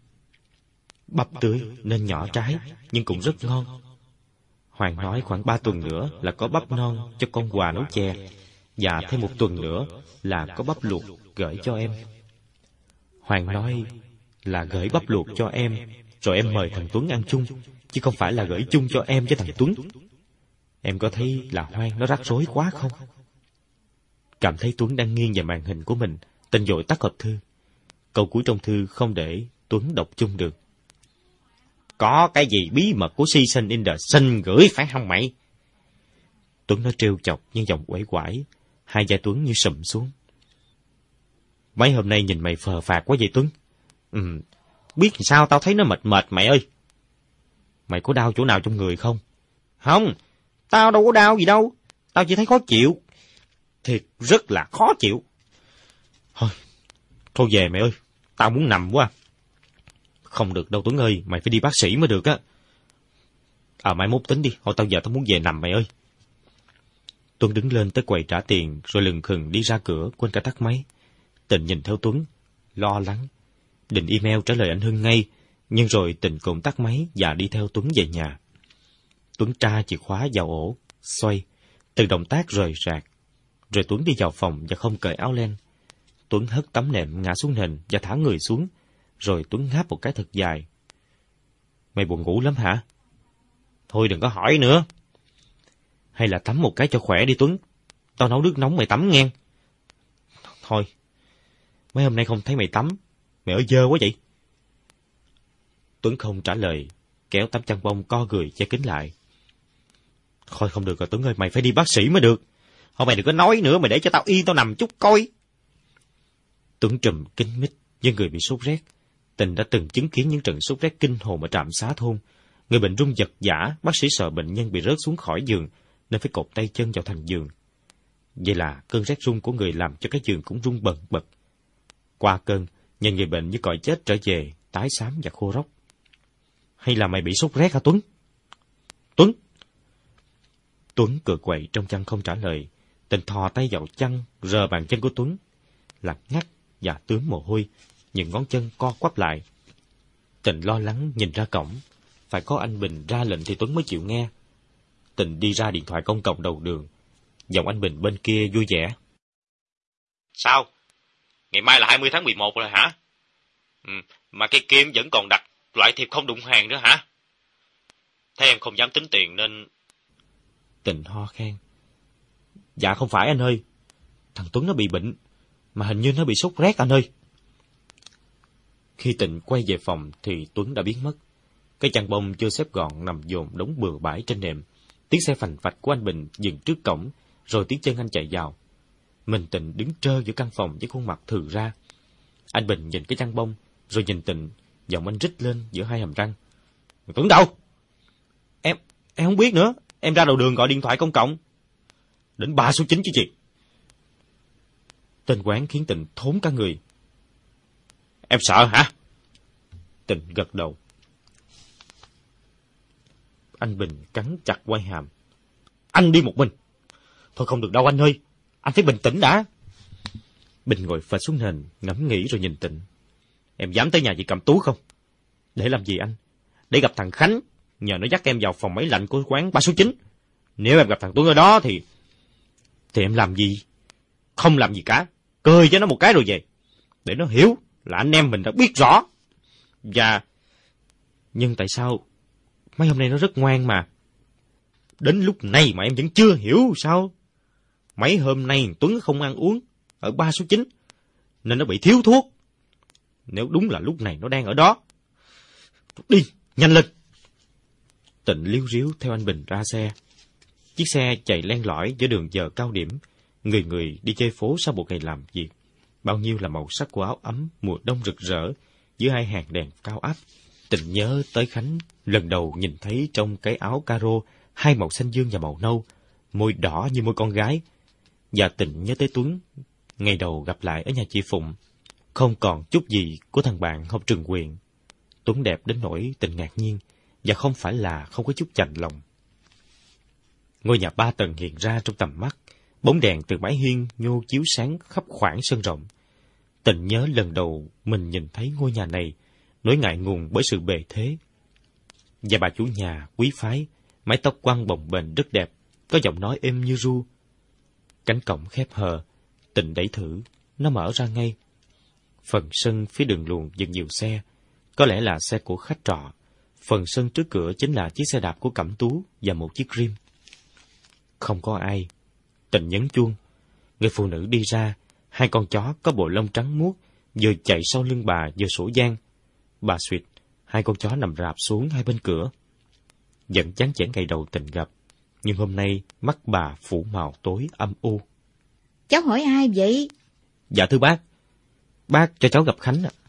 Bắp tươi nên nhỏ trái, nhưng cũng rất ngon. Hoàng nói khoảng ba tuần nữa là có bắp non cho con quà nấu chè, và thêm một tuần nữa là có bắp luộc gửi cho em. Hoàng nói là gửi bắp luộc cho em, rồi em mời thằng Tuấn ăn chung, chứ không phải là gửi chung cho em với thằng Tuấn. Em có thấy là Hoang nó rắc rối quá không? Cảm thấy Tuấn đang nghiêng về màn hình của mình, Tình vội tắt hộp thư. Câu cuối trong thư không để Tuấn đọc chung được. Có cái gì bí mật của Season in the Sun gửi phải không mày? Tuấn nó trêu chọc nhưng giọng uể oải, hai vai Tuấn như sụm xuống. Mấy hôm nay nhìn mày phờ phạc quá vậy Tuấn. Ừ, biết sao tao thấy nó mệt mệt mày ơi. Mày có đau chỗ nào trong người không? Không, tao đâu có đau gì đâu. Tao chỉ thấy khó chịu. Thiệt rất là khó chịu. Thôi, thôi về mày ơi, tao muốn nằm quá. Không được đâu Tuấn ơi, mày phải đi bác sĩ mới được á. À mai mốt tính đi, hồi tao giờ tao muốn về nằm mày ơi. Tuấn đứng lên tới quầy trả tiền, rồi lừng khừng đi ra cửa, quên cả tắt máy. Tình nhìn theo Tuấn, lo lắng. Định email trả lời anh Hưng ngay, nhưng rồi Tình cũng tắt máy và đi theo Tuấn về nhà. Tuấn tra chìa khóa vào ổ, xoay, từng động tác rời rạc. Rồi Tuấn đi vào phòng và không cởi áo len. Tuấn hất tấm nệm ngã xuống nền và thả người xuống, rồi Tuấn ngáp một cái thật dài. Mày buồn ngủ lắm hả? Thôi đừng có hỏi nữa. Hay là tắm một cái cho khỏe đi Tuấn. Tao nấu nước nóng mày tắm nghe. Thôi, mấy hôm nay không thấy mày tắm. Mày ở dơ quá vậy. Tuấn không trả lời, kéo tấm chăn bông co người che kín lại. Thôi không được rồi Tuấn ơi, mày phải đi bác sĩ mới được. Thôi mày đừng có nói nữa, mày để cho tao yên tao nằm chút coi. Tuấn trùm kín mít, như người bị sốt rét. Tình đã từng chứng kiến những trận sốt rét kinh hồn ở trạm xá thôn. Người bệnh run giật giã, bác sĩ sợ bệnh nhân bị rớt xuống khỏi giường, nên phải cột tay chân vào thành giường. Vậy là cơn rét run của người làm cho cái giường cũng rung bần bật. Qua cơn, nhìn người bệnh như cõi chết trở về, tái xám và khô róc. Hay là mày bị sốt rét hả Tuấn? Tuấn! Tuấn cựa quậy trong chăn không trả lời. Tình thò tay vào chăn, rờ bàn chân của Tuấn. Là ngắt và tướm mồ hôi, những ngón chân co quắp lại. Tình lo lắng nhìn ra cổng. Phải có anh Bình ra lệnh thì Tuấn mới chịu nghe. Tình đi ra điện thoại công cộng đầu đường. Giọng anh Bình bên kia vui vẻ. Sao? Ngày mai là hai mươi tháng mười một rồi hả? Ừ, mà cái Kim vẫn còn đặt loại thiệp không đụng hàng nữa hả? Thế em không dám tính tiền nên... Tình ho khan. Dạ không phải anh ơi. Thằng Tuấn nó bị bệnh, mà hình như nó bị sốt rét anh ơi. Khi Tình quay về phòng thì Tuấn đã biến mất. Cái chăn bông chưa xếp gọn nằm dồn đống bừa bãi trên nệm. Tiếng xe phành phạch của anh Bình dừng trước cổng, rồi tiếng chân anh chạy vào. Mình Tình đứng trơ giữa căn phòng với khuôn mặt thừ ra. Anh Bình nhìn cái chăn bông, rồi nhìn Tình, giọng anh rít lên giữa hai hàm răng. Tuấn đâu? Em, em không biết nữa. Em ra đầu đường gọi điện thoại công cộng. Đến ba số chín chứ chị. Tên quán khiến Tình thốn cả người. Em sợ hả? Tình gật đầu. anh Bình cắn chặt quai hàm. Anh đi một mình. Thôi không được đâu anh ơi, anh phải bình tĩnh đã. Bình ngồi phịch xuống nền, ngẫm nghĩ rồi nhìn Tịnh. Em dám tới nhà chị Cẩm Tú không? Để làm gì anh? Để gặp thằng Khánh, nhờ nó dắt em vào phòng máy lạnh của quán ba số chín. Nếu em gặp thằng Tuấn ở đó thì... Thì em làm gì? Không làm gì cả. Cười cho nó một cái rồi về. Để nó hiểu là anh em mình đã biết rõ. Và... Nhưng tại sao... Mấy hôm nay nó rất ngoan mà. Đến lúc này mà em vẫn chưa hiểu sao? Mấy hôm nay Tuấn không ăn uống ở ba số chín, nên nó bị thiếu thuốc. Nếu đúng là lúc này nó đang ở đó. Đi, nhanh lên. Tịnh liếu riếu theo anh Bình ra xe. Chiếc xe chạy len lỏi giữa đường giờ cao điểm. Người người đi chơi phố sau một ngày làm việc. Bao nhiêu là màu sắc của áo ấm mùa đông rực rỡ giữa hai hàng đèn cao áp. Tịnh nhớ tới Khánh lần đầu nhìn thấy trong cái áo caro hai màu xanh dương và màu nâu, môi đỏ như môi con gái. Và Tịnh nhớ tới Tuấn ngày đầu gặp lại ở nhà chị Phụng, không còn chút gì của thằng bạn học trường quyền. Tuấn đẹp đến nỗi Tịnh ngạc nhiên, và không phải là không có chút chạnh lòng. Ngôi nhà ba tầng hiện ra trong tầm mắt, bóng đèn từ mái hiên nhô chiếu sáng khắp khoảng sân rộng. Tịnh nhớ lần đầu mình nhìn thấy ngôi nhà này, nỗi ngại ngùng bởi sự bề thế. Và bà chủ nhà quý phái, mái tóc quăn bồng bềnh rất đẹp, có giọng nói êm như ru. Cánh cổng khép hờ, Tịnh đẩy thử, nó mở ra ngay. Phần sân phía đường luồn dừng nhiều xe, có lẽ là xe của khách trọ. Phần sân trước cửa chính là chiếc xe đạp của Cẩm Tú và một chiếc rim. Không có ai. Tịnh nhấn chuông. Người phụ nữ đi ra, hai con chó có bộ lông trắng muốt vừa chạy sau lưng bà vừa sổ giang. Bà suyệt, hai con chó nằm rạp xuống hai bên cửa. Vẫn chán chẽn ngày đầu Tịnh gặp, nhưng hôm nay mắt bà phủ màu tối âm u. Cháu hỏi ai vậy? Dạ thưa bác, bác cho cháu gặp Khánh ạ.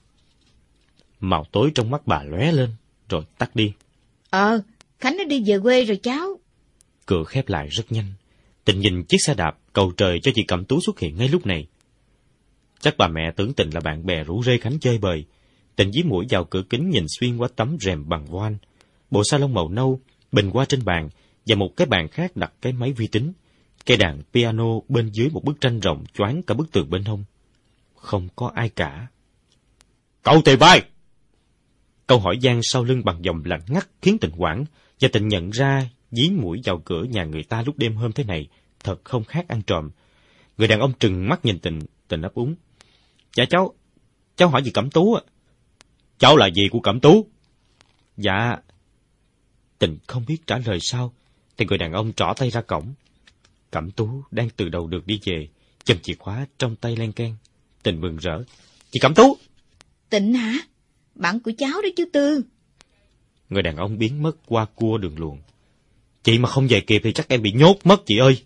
Màu tối trong mắt bà lóe lên, rồi tắt đi. Ờ, Khánh nó đi về quê rồi cháu. Cửa khép lại rất nhanh. Tịnh nhìn chiếc xe đạp, cầu trời cho chị Cẩm Tú xuất hiện ngay lúc này. Chắc bà mẹ tưởng Tịnh là bạn bè rủ rê Khánh chơi bời. Tịnh dí mũi vào cửa kính nhìn xuyên qua tấm rèm bằng voan. Bộ salon màu nâu, bình hoa trên bàn, và một cái bàn khác đặt cái máy vi tính. Cây đàn piano bên dưới một bức tranh rộng choáng cả bức tường bên hông. Không có ai cả. Cậu Tề Vai! Câu hỏi vang sau lưng bằng giọng lạnh ngắt khiến Tịnh hoảng, và Tịnh nhận ra dí mũi vào cửa nhà người ta lúc đêm hôm thế này thật không khác ăn trộm. Người đàn ông trừng mắt nhìn Tịnh. Tịnh ấp úng. Dạ cháu, cháu hỏi gì Cẩm Tú ạ? Cháu là gì của Cẩm Tú? Dạ... Tịnh không biết trả lời sao, thì người đàn ông trỏ tay ra cổng. Cẩm Tú đang từ đầu được đi về, châm chìa khóa trong tay len keng. Tịnh mừng rỡ. Chị Cẩm Tú! Tịnh hả? Bạn của cháu đó chứ Tư. Người đàn ông biến mất qua cua đường luồn. Chị mà không về kịp thì chắc em bị nhốt mất chị ơi.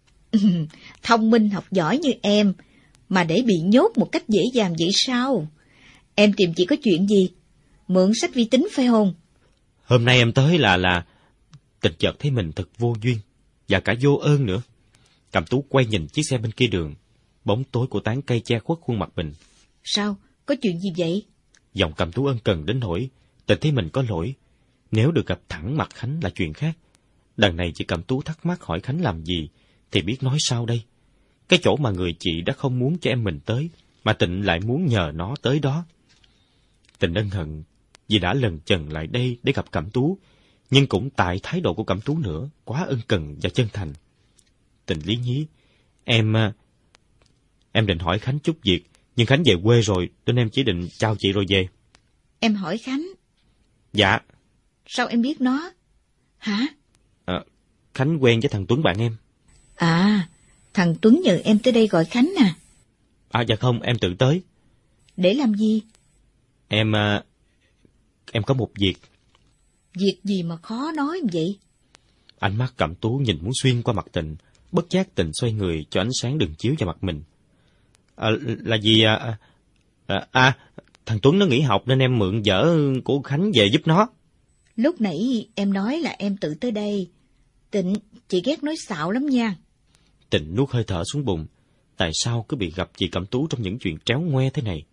Thông minh học giỏi như em, mà để bị nhốt một cách dễ dàng vậy sao? Em tìm chị có chuyện gì? Mượn sách vi tính phải không? Hôm nay em tới là là... Tịnh chợt thấy mình thật vô duyên, và cả vô ơn nữa. Cẩm Tú quay nhìn chiếc xe bên kia đường. Bóng tối của tán cây che khuất khuôn mặt mình. Sao? Có chuyện gì vậy? Giọng Cẩm Tú ân cần đến nỗi Tịnh thấy mình có lỗi. Nếu được gặp thẳng mặt Khánh là chuyện khác. Đằng này chị Cẩm Tú thắc mắc hỏi Khánh làm gì, thì biết nói sao đây? Cái chỗ mà người chị đã không muốn cho em mình tới, mà Tịnh lại muốn nhờ nó tới đó. Tịnh ân hận vì đã lần chần lại đây để gặp Cẩm Tú, nhưng cũng tại thái độ của Cẩm Tú nữa, quá ân cần và chân thành. Tịnh lý nhí. Em... Em định hỏi Khánh chút việc, nhưng Khánh về quê rồi, nên em chỉ định chào chị rồi về. Em hỏi Khánh? Dạ. Sao em biết nó? Hả? À, Khánh quen với thằng Tuấn bạn em. À, thằng Tuấn nhờ em tới đây gọi Khánh à? À dạ không, em tự tới. Để làm gì? Em... Em có một việc. Việc gì mà khó nói vậy? Ánh mắt Cẩm Tú nhìn muốn xuyên qua mặt Tịnh, bất giác Tịnh xoay người cho ánh sáng đừng chiếu vào mặt mình. À, là gì à, à, à, thằng Tuấn nó nghỉ học nên em mượn vở của Khánh về giúp nó. Lúc nãy em nói là em tự tới đây. Tịnh, chị ghét nói xạo lắm nha. Tịnh nuốt hơi thở xuống bụng. Tại sao cứ bị gặp chị Cẩm Tú trong những chuyện tréo ngoe thế này?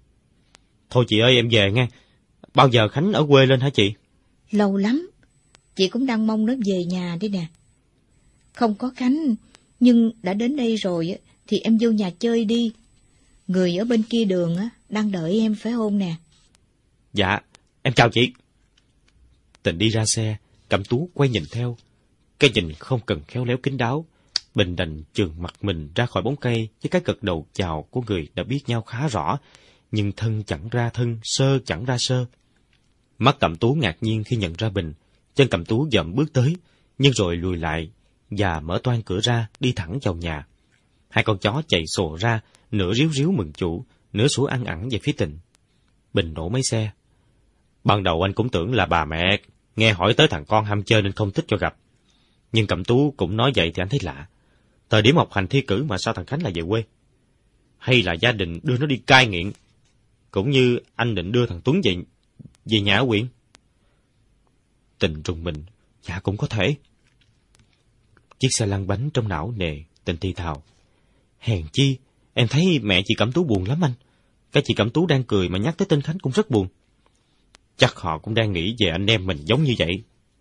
Thôi chị ơi, em về nghe. Bao giờ Khánh ở quê lên hả chị? Lâu lắm. chị cũng đang mong nó về nhà đi nè. Không có Khánh, nhưng đã đến đây rồi thì em vô nhà chơi đi. Người ở bên kia đường đang đợi em phải không nè? Dạ, em chào chị. Tịnh đi ra xe, Cẩm Tú quay nhìn theo. Cái nhìn không cần khéo léo kín đáo, Bình đành chườn mặt mình ra khỏi bóng cây với cái gật đầu chào của người đã biết nhau khá rõ, nhưng thân chẳng ra thân, sơ chẳng ra sơ. Mắt Cẩm Tú ngạc nhiên khi nhận ra Bình, chân Cẩm Tú dậm bước tới, nhưng rồi lùi lại và mở toang cửa ra đi thẳng vào nhà. Hai con chó chạy sồ ra, nửa ríu ríu mừng chủ, nửa sủa ăn ẳng về phía Tịnh. Bình nổ máy xe. Ban đầu anh cũng tưởng là bà mẹ nghe hỏi tới thằng con ham chơi nên không thích cho gặp. Nhưng Cẩm Tú cũng nói vậy thì anh thấy lạ. Thời điểm học hành thi cử mà sao thằng Khánh lại về quê? Hay là gia đình đưa nó đi cai nghiện, cũng như anh định đưa thằng Tuấn về, về nhà ở huyện? Tịnh rùng mình. Dạ cũng có thể. Chiếc xe lăn bánh trong não nề, Tịnh thì thào. Hèn chi, em thấy mẹ chị Cẩm Tú buồn lắm anh. Cái chị Cẩm Tú đang cười mà nhắc tới tên Khánh cũng rất buồn. Chắc họ cũng đang nghĩ về anh em mình giống như vậy.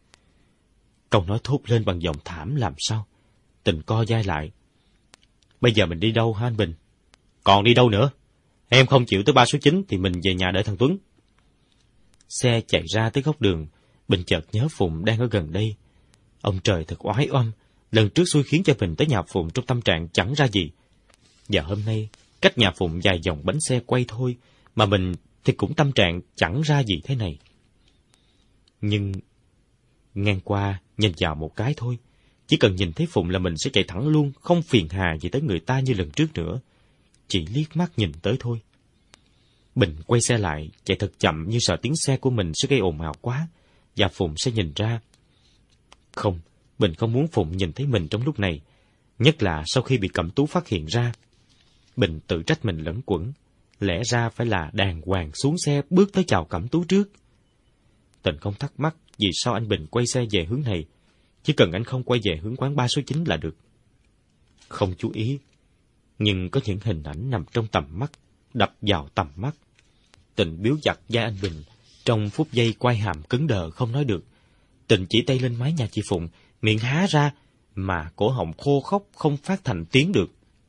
Câu nói thốt lên bằng giọng thảm làm sao. Tịnh co vai lại. Bây giờ mình đi đâu hả anh Bình? Còn đi đâu nữa? Em không chịu tới ba số chín thì mình về nhà đợi thằng Tuấn. Xe chạy ra tới góc đường, Bình chợt nhớ Phụng đang ở gần đây. Ông trời thật oái oăm, lần trước xui khiến cho Bình tới nhà Phụng trong tâm trạng chẳng ra gì. Và hôm nay, cách nhà Phụng vài vòng bánh xe quay thôi, mà mình thì cũng tâm trạng chẳng ra gì thế này. Nhưng ngang qua nhìn vào một cái thôi, chỉ cần nhìn thấy Phụng là mình sẽ chạy thẳng luôn, không phiền hà gì tới người ta như lần trước nữa. Chỉ liếc mắt nhìn tới thôi. Bình quay xe lại, chạy thật chậm như sợ tiếng xe của mình sẽ gây ồn ào quá, và Phụng sẽ nhìn ra. Không, Bình không muốn Phụng nhìn thấy mình trong lúc này, nhất là sau khi bị Cẩm Tú phát hiện ra. Bình tự trách mình lẫn quẩn, lẽ ra phải là đàng hoàng xuống xe bước tới chào Cẩm Tú trước. Tịnh không thắc mắc vì sao anh Bình quay xe về hướng này, chỉ cần anh không quay về hướng quán ba số chín là được. Không chú ý, nhưng có những hình ảnh nằm trong tầm mắt, đập vào tầm mắt. Tịnh biếu chặt vai anh Bình, trong phút giây quay hàm cứng đờ không nói được. Tịnh chỉ tay lên mái nhà chị Phụng, miệng há ra, mà cổ họng khô khóc không phát thành tiếng được.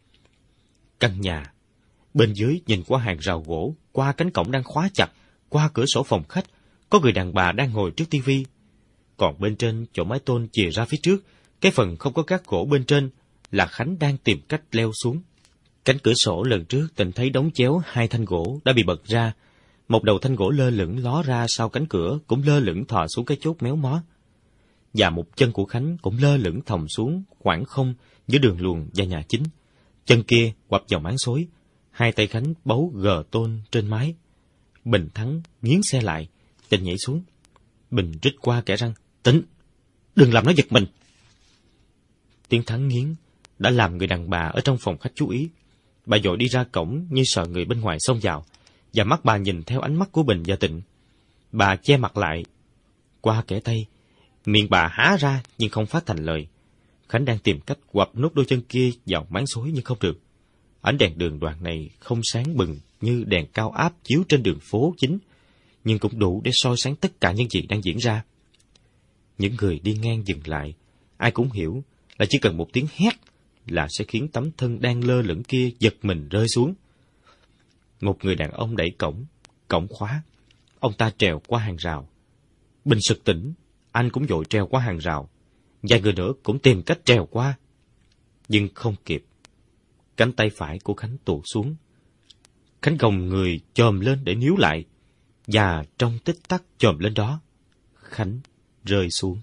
Căn nhà, bên dưới nhìn qua hàng rào gỗ, qua cánh cổng đang khóa chặt, qua cửa sổ phòng khách, có người đàn bà đang ngồi trước tivi. Còn bên trên chỗ mái tôn chìa ra phía trước, cái phần không có gác gỗ bên trên, là Khánh đang tìm cách leo xuống. Cánh cửa sổ lần trước Tịnh thấy đóng chéo hai thanh gỗ đã bị bật ra, một đầu thanh gỗ lơ lửng ló ra sau cánh cửa cũng lơ lửng thò xuống cái chốt méo mó, và một chân của Khánh cũng lơ lửng thòng xuống khoảng không giữa đường luồng và nhà chính. Chân kia quặp vào máng xối, hai tay Khánh bấu gờ tôn trên mái. Bình thắng nghiến xe lại, Tịnh nhảy xuống. Bình rít qua kẻ răng, Tịnh, đừng làm nó giật mình. Tiếng thắng nghiến đã làm người đàn bà ở trong phòng khách chú ý. Bà vội đi ra cổng như sợ người bên ngoài xông vào, và mắt bà nhìn theo ánh mắt của Bình và Tịnh. Bà che mặt lại. Qua kẻ tay, miệng bà há ra nhưng không phát thành lời. Khánh đang tìm cách quặp nốt đôi chân kia vào máng xối nhưng không được. Ánh đèn đường đoạn này không sáng bừng như đèn cao áp chiếu trên đường phố chính, nhưng cũng đủ để soi sáng tất cả những gì đang diễn ra. Những người đi ngang dừng lại, ai cũng hiểu là chỉ cần một tiếng hét là sẽ khiến tấm thân đang lơ lửng kia giật mình rơi xuống. Một người đàn ông đẩy cổng, cổng khóa. Ông ta trèo qua hàng rào. Bình sực tỉnh, anh cũng vội trèo qua hàng rào. Vài người nữa cũng tìm cách trèo qua. Nhưng không kịp. Cánh tay phải của Khánh tuột xuống. Khánh gồng người chồm lên để níu lại. Và trong tích tắc chồm lên đó, Khánh rơi xuống.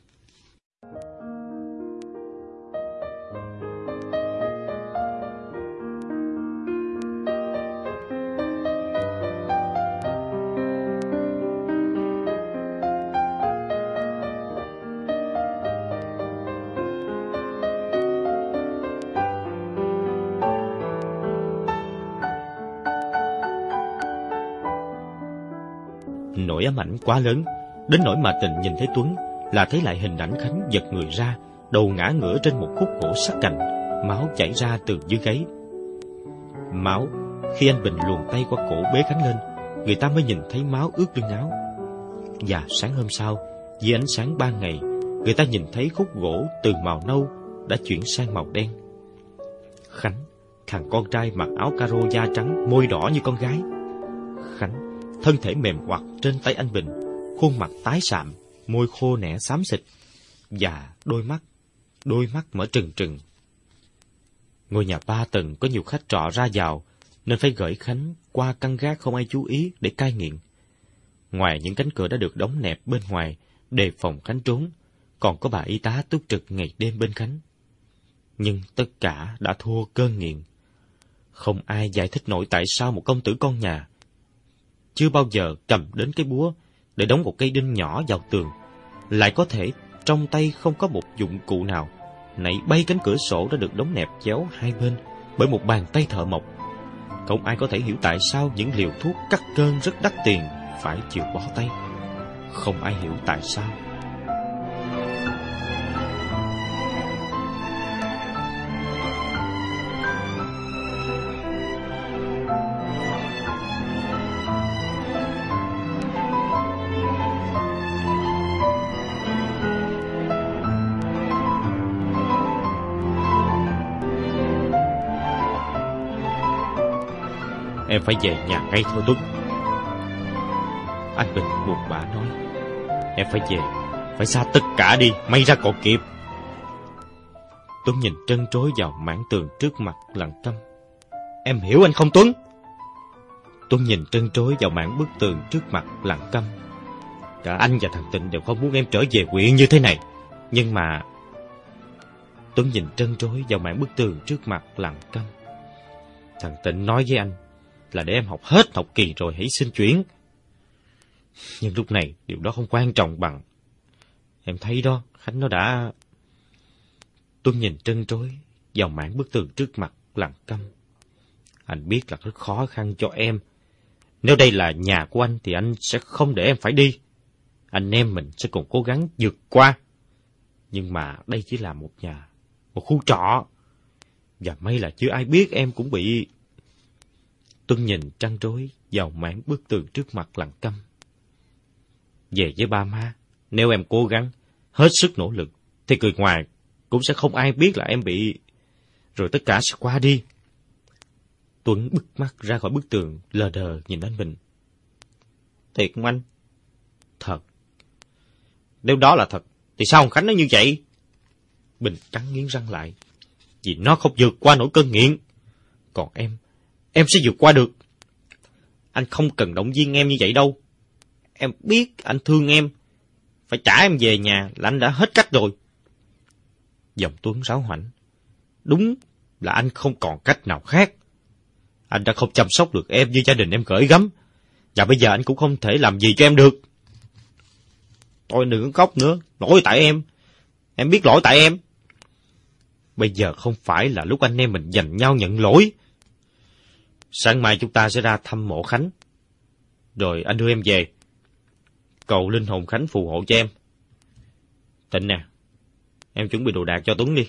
Nỗi ám ảnh quá lớn, đến nỗi mà Tịnh nhìn thấy Tuấn là thấy lại hình ảnh Khánh giật người ra, đầu ngã ngửa trên một khúc gỗ sắc cạnh, máu chảy ra từ dưới gáy. Máu, khi anh Bình luồn tay qua cổ bế Khánh lên, người ta mới nhìn thấy máu ướt lưng áo. Và sáng hôm sau, dưới ánh sáng ban ngày, người ta nhìn thấy khúc gỗ từ màu nâu đã chuyển sang màu đen. Khánh, thằng con trai mặc áo caro da trắng, môi đỏ như con gái. Khánh, thân thể mềm oặt trên tay anh Bình, khuôn mặt tái sạm, môi khô nẻ xám xịt, và đôi mắt, đôi mắt mở trừng trừng. Ngôi nhà ba tầng có nhiều khách trọ ra vào, nên phải gửi Khánh qua căn gác không ai chú ý để cai nghiện. Ngoài những cánh cửa đã được đóng nẹp bên ngoài, đề phòng Khánh trốn, còn có bà y tá túc trực ngày đêm bên Khánh. Nhưng tất cả đã thua cơn nghiện. Không ai giải thích nổi tại sao một công tử con nhà chưa bao giờ cầm đến cái búa để đóng một cây đinh nhỏ vào tường, lại có thể trong tay không có một dụng cụ nào nảy bay cánh cửa sổ đã được đóng nẹp chéo hai bên bởi một bàn tay thợ mộc. Không ai có thể hiểu tại sao những liều thuốc cắt cơn rất đắt tiền phải chịu bó tay. Không ai hiểu tại sao. Em phải về nhà ngay thôi Tuấn. Anh Bình buồn bã nói. Em phải về, phải xa tất cả đi, may ra còn kịp. Tuấn nhìn trân trối vào mảng tường trước mặt lặng câm. Em hiểu anh không Tuấn? Tuấn nhìn trân trối vào mảng bức tường trước mặt lặng câm. Cả anh và thằng Tịnh đều không muốn em trở về huyện như thế này. Nhưng mà... Tuấn nhìn trân trối vào mảng bức tường trước mặt lặng câm. Thằng Tịnh nói với anh là để em học hết học kỳ rồi hãy xin chuyển. Nhưng lúc này điều đó không quan trọng bằng. Em thấy đó, Khánh nó đã... Tuấn nhìn trân trối vào mảng bức tường trước mặt lặng câm. Anh biết là rất khó khăn cho em. Nếu đây là nhà của anh thì anh sẽ không để em phải đi. Anh em mình sẽ cùng cố gắng vượt qua. Nhưng mà đây chỉ là một nhà, một khu trọ. Và may là chưa ai biết em cũng bị... Tuấn nhìn trăn trối vào mảng bức tường trước mặt lặng câm. Về với ba má, nếu em cố gắng, hết sức nỗ lực, thì người ngoài cũng sẽ không ai biết là em bị... Rồi tất cả sẽ qua đi. Tuấn bứt mắt ra khỏi bức tường, lờ đờ nhìn anh Bình. Thiệt không anh? Thật. Nếu đó là thật, thì sao ông Khánh nói như vậy? Bình cắn nghiến răng lại. Vì nó không vượt qua nổi cơn nghiện. Còn em, em sẽ vượt qua được. Anh không cần động viên em như vậy đâu. Em biết anh thương em. Phải trả em về nhà là anh đã hết cách rồi. Giọng Tuấn sáo hoảnh. Đúng là anh không còn cách nào khác. Anh đã không chăm sóc được em như gia đình em gửi gắm. Và bây giờ anh cũng không thể làm gì cho em được. Tôi đừng có khóc nữa. Lỗi tại em. Em biết lỗi tại em. Bây giờ không phải là lúc anh em mình giành nhau nhận lỗi. Sáng mai chúng ta sẽ ra thăm mộ Khánh. Rồi anh đưa em về. Cầu linh hồn Khánh phù hộ cho em. Tịnh nè, em chuẩn bị đồ đạc cho Tuấn đi.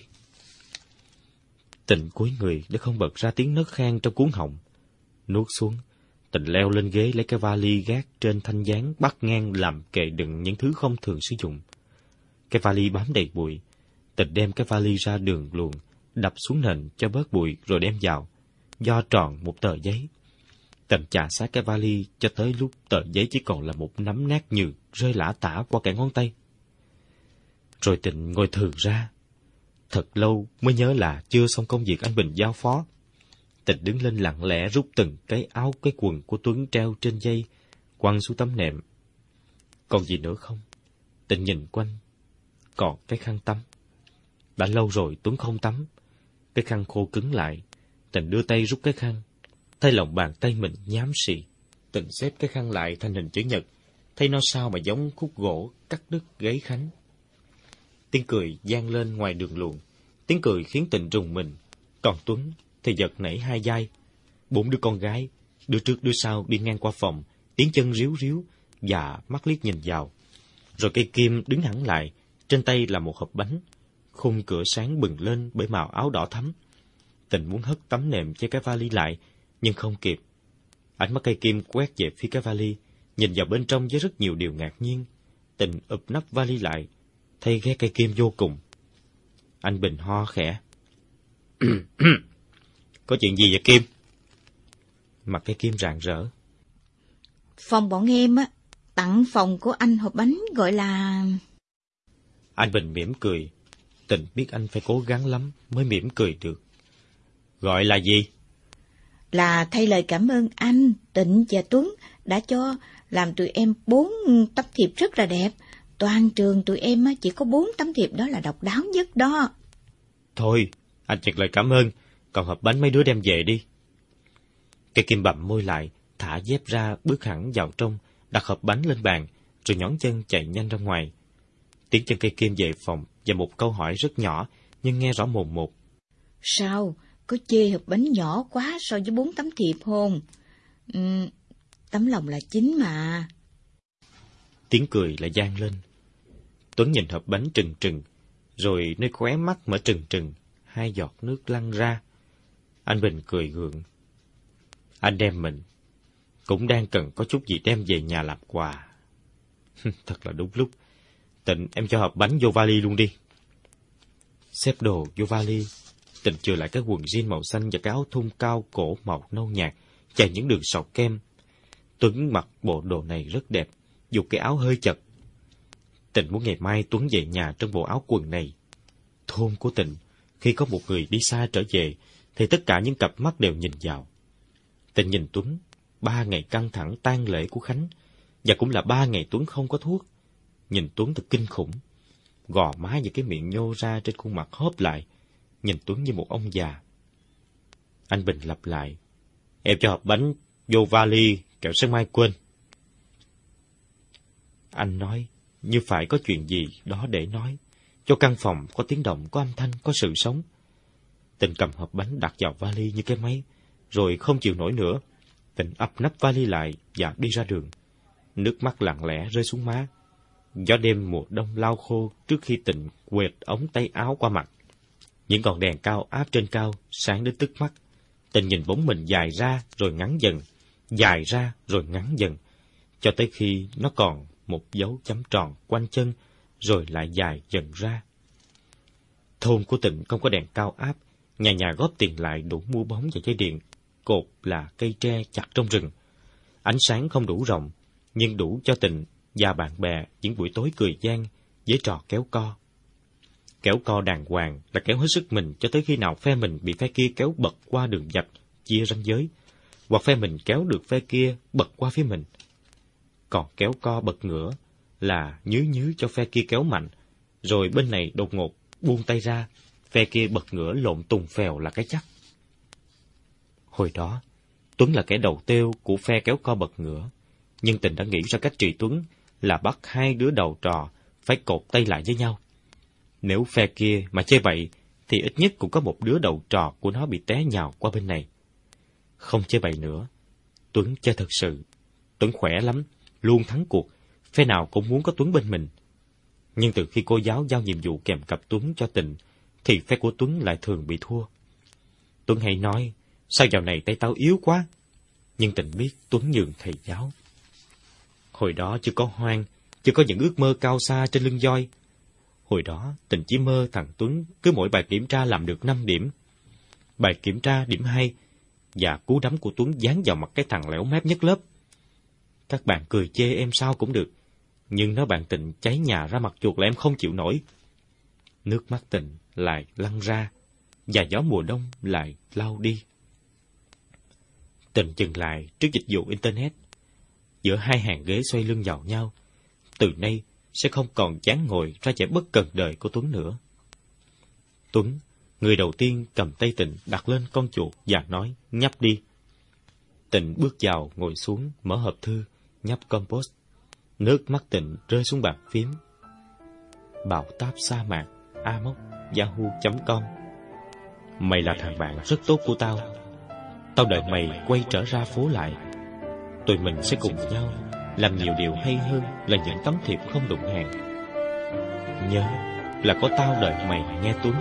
Tịnh cúi người để không bật ra tiếng nấc khan trong cuống họng. Nuốt xuống, Tịnh leo lên ghế lấy cái vali gác trên thanh gián bắt ngang làm kệ đựng những thứ không thường sử dụng. Cái vali bám đầy bụi. Tịnh đem cái vali ra đường luồn, đập xuống nền cho bớt bụi rồi đem vào. Do tròn một tờ giấy. Tịnh chà sát cái vali cho tới lúc tờ giấy chỉ còn là một nắm nát nhừ rơi lả tả qua kẽ ngón tay. Rồi Tịnh ngồi thừ ra. Thật lâu mới nhớ là chưa xong công việc anh Bình giao phó. Tịnh đứng lên lặng lẽ rút từng cái áo cái quần của Tuấn treo trên dây, quăng xuống tấm nệm. Còn gì nữa không? Tịnh nhìn quanh. Còn cái khăn tắm. Đã lâu rồi Tuấn không tắm. Cái khăn khô cứng lại. Tịnh đưa tay rút cái khăn. Thấy lòng bàn tay mình nhám xì. Tịnh xếp cái khăn lại thành hình chữ nhật. Thấy nó sao mà giống khúc gỗ cắt đứt gáy Khánh. Tiếng cười vang lên ngoài đường luồn. Tiếng cười khiến Tịnh rùng mình. Còn Tuấn thì giật nảy hai vai. Bốn đứa con gái, đứa trước đứa sau đi ngang qua phòng, tiếng chân ríu ríu và mắt liếc nhìn vào. Rồi cây Kim đứng hẳn lại, trên tay là một hộp bánh. Khung cửa sáng bừng lên bởi màu áo đỏ thắm. Tịnh muốn hất tấm nệm che cái vali lại, nhưng không kịp. Ánh mắt cây Kim quét về phía cái vali, nhìn vào bên trong với rất nhiều điều ngạc nhiên. Tịnh ụp nắp vali lại, thấy ghét cây kim vô cùng. Anh Bình ho khẽ. Có chuyện gì vậy Kim? Mặt cây Kim rạng rỡ. Phòng bọn em á, tặng phòng của anh hộp bánh gọi là... Anh Bình mỉm cười. Tịnh biết anh phải cố gắng lắm mới mỉm cười được. Gọi là gì? Là thay lời cảm ơn anh, Tịnh và Tuấn đã cho làm tụi em bốn tấm thiệp rất là đẹp. Toàn trường tụi em chỉ có bốn tấm thiệp đó là độc đáo nhất đó. Thôi, anh nhận lời cảm ơn, còn hộp bánh mấy đứa đem về đi. Cây Kim bặm môi lại, thả dép ra bước hẳn vào trong, đặt hộp bánh lên bàn, rồi nhón chân chạy nhanh ra ngoài. Tiếng chân cây Kim về phòng và một câu hỏi rất nhỏ, nhưng nghe rõ mồn một. Sao? Có chê hộp bánh nhỏ quá so với bốn tấm thiệp không? Ừ, tấm lòng là chính mà. Tiếng cười lại vang lên. Tuấn nhìn hộp bánh trừng trừng, rồi nơi khóe mắt mở trừng trừng, hai giọt nước lăn ra. Anh Bình cười gượng. Anh đem mình, cũng đang cần có chút gì đem về nhà làm quà. Thật là đúng lúc. Tịnh, em cho hộp bánh vô vali luôn đi. Xếp đồ vô vali, Tịnh chừa lại cái quần jean màu xanh và cái áo thun cao cổ màu nâu nhạt, chày những đường sọc kem. Tuấn mặc bộ đồ này rất đẹp, dù cái áo hơi chật. Tịnh muốn ngày mai Tuấn về nhà trong bộ áo quần này. Thôn của Tịnh, khi có một người đi xa trở về, thì tất cả những cặp mắt đều nhìn vào. Tịnh nhìn Tuấn, ba ngày căng thẳng tang lễ của Khánh, và cũng là ba ngày Tuấn không có thuốc. Nhìn Tuấn thật kinh khủng. Gò má và cái miệng nhô ra trên khuôn mặt hóp lại, nhìn Tuấn như một ông già. Anh Bình lặp lại. Em cho hộp bánh vô vali, kẹo sáng mai quên. Anh nói, như phải có chuyện gì đó để nói, cho căn phòng có tiếng động, có âm thanh, có sự sống. Tịnh cầm hộp bánh đặt vào vali như cái máy, rồi không chịu nổi nữa. Tịnh ấp nắp vali lại và đi ra đường. Nước mắt lặng lẽ rơi xuống má. Gió đêm mùa đông lau khô trước khi Tịnh quệt ống tay áo qua mặt. Những ngọn đèn cao áp trên cao, sáng đến tức mắt. Tịnh nhìn bóng mình dài ra rồi ngắn dần, dài ra rồi ngắn dần, cho tới khi nó còn một dấu chấm tròn quanh chân, rồi lại dài dần ra. Thôn của Tịnh không có đèn cao áp, nhà nhà góp tiền lại đủ mua bóng và dây điện, cột là cây tre chặt trong rừng. Ánh sáng không đủ rộng, nhưng đủ cho Tịnh và bạn bè những buổi tối cười gian với trò kéo co. Kéo co đàng hoàng là kéo hết sức mình cho tới khi nào phe mình bị phe kia kéo bật qua đường vạch chia ranh giới, hoặc phe mình kéo được phe kia bật qua phía mình. Còn kéo co bật ngửa là nhứ nhứ cho phe kia kéo mạnh, rồi bên này đột ngột buông tay ra, phe kia bật ngửa lộn tùng phèo là cái chắc. Hồi đó, Tuấn là kẻ đầu têu của phe kéo co bật ngửa, nhưng Tịnh đã nghĩ ra cách trị Tuấn là bắt hai đứa đầu trò phải cột tay lại với nhau. Nếu phe kia mà chơi bậy, thì ít nhất cũng có một đứa đầu trò của nó bị té nhào qua bên này. Không chơi bậy nữa, Tuấn chơi thật sự. Tuấn khỏe lắm, luôn thắng cuộc, phe nào cũng muốn có Tuấn bên mình. Nhưng từ khi cô giáo giao nhiệm vụ kèm cặp Tuấn cho Tịnh, thì phe của Tuấn lại thường bị thua. Tuấn hay nói, sao dạo này tay tao yếu quá? Nhưng Tịnh biết Tuấn nhường thầy giáo. Hồi đó chưa có Hoang, chưa có những ước mơ cao xa trên lưng voi. Hồi đó, Tịnh chỉ mơ thằng Tuấn cứ mỗi bài kiểm tra làm được năm điểm. Bài kiểm tra điểm hai, và cú đấm của Tuấn dán vào mặt cái thằng lẻo mép nhất lớp. Các bạn cười chê em sao cũng được, nhưng nói bạn Tịnh cháy nhà ra mặt chuột là em không chịu nổi. Nước mắt Tịnh lại lăn ra, và gió mùa đông lại lau đi. Tịnh dừng lại trước dịch vụ Internet. Giữa hai hàng ghế xoay lưng vào nhau, từ nay sẽ không còn chán ngồi ra vẻ bất cần đời của Tuấn nữa. Tuấn, người đầu tiên cầm tay Tịnh đặt lên con chuột và nói, nhấp đi. Tịnh bước vào, ngồi xuống, mở hộp thư, nhấp compost. Nước mắt Tịnh rơi xuống bàn phím. Bão táp sa mạc, amoc yahoo chấm com. Mày là thằng bạn rất tốt của tao. Tao đợi mày quay trở ra phố lại. Tụi mình sẽ cùng nhau làm nhiều điều hay hơn là những tấm thiệp không đụng hàng. Nhớ là có tao đợi mày nghe Tuấn.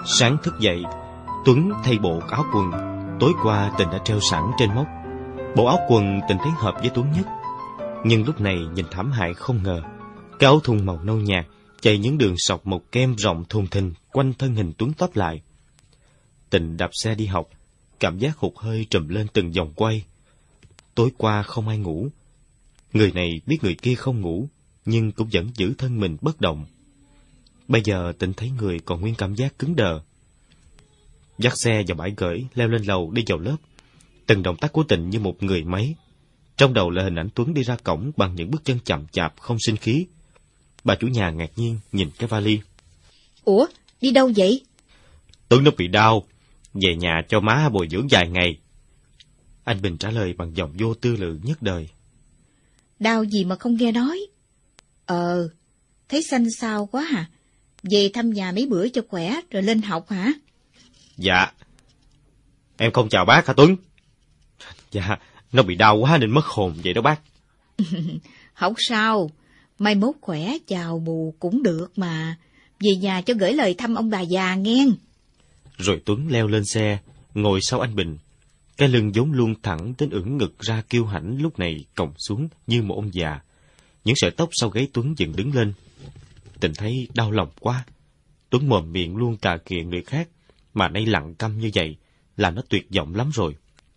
Sáng thức dậy, Tuấn thay bộ áo quần tối qua Tình đã treo sẵn trên móc. Bộ áo quần Tình thấy hợp với Tuấn nhất, nhưng lúc này nhìn thảm hại không ngờ cái áo thun màu nâu nhạt chạy những đường sọc màu kem rộng thùng thình quanh thân hình Tuấn tóp lại. Tình đạp xe đi học, cảm giác hụt hơi trùm lên từng vòng quay. Tối qua không ai ngủ, người này biết người kia không ngủ, nhưng cũng vẫn giữ thân mình bất động. Bây giờ Tình thấy người còn nguyên cảm giác cứng đờ. Dắt xe vào bãi gửi, leo lên lầu đi vào lớp. Từng động tác của Tình như một người máy. Trong đầu là hình ảnh Tuấn đi ra cổng bằng những bước chân chậm chạp không sinh khí. Bà chủ nhà ngạc nhiên nhìn cái vali. Ủa, đi đâu vậy? Tuấn nó bị đau, về nhà cho má bồi dưỡng vài ngày. Anh Bình trả lời bằng giọng vô tư lự nhất đời. Đau gì mà không nghe nói? Ờ, thấy xanh xao quá hả? Về thăm nhà mấy bữa cho khỏe rồi lên học hả? Dạ. Em không chào bác hả Tuấn? Dạ, nó bị đau quá nên mất hồn vậy đó bác. Không sao, mai mốt khỏe chào bù cũng được mà. Về nhà cho gửi lời thăm ông bà già nghe. Rồi Tuấn leo lên xe, ngồi sau anh Bình. Cái lưng vốn luôn thẳng đến ưỡn ngực ra kiêu hãnh lúc này còng xuống như một ông già. Những sợi tóc sau gáy Tuấn dựng đứng lên. Tình thấy đau lòng quá. Tuấn mồm miệng luôn cà kịa người khác, mà nay lặng câm như vậy là nó tuyệt vọng lắm rồi.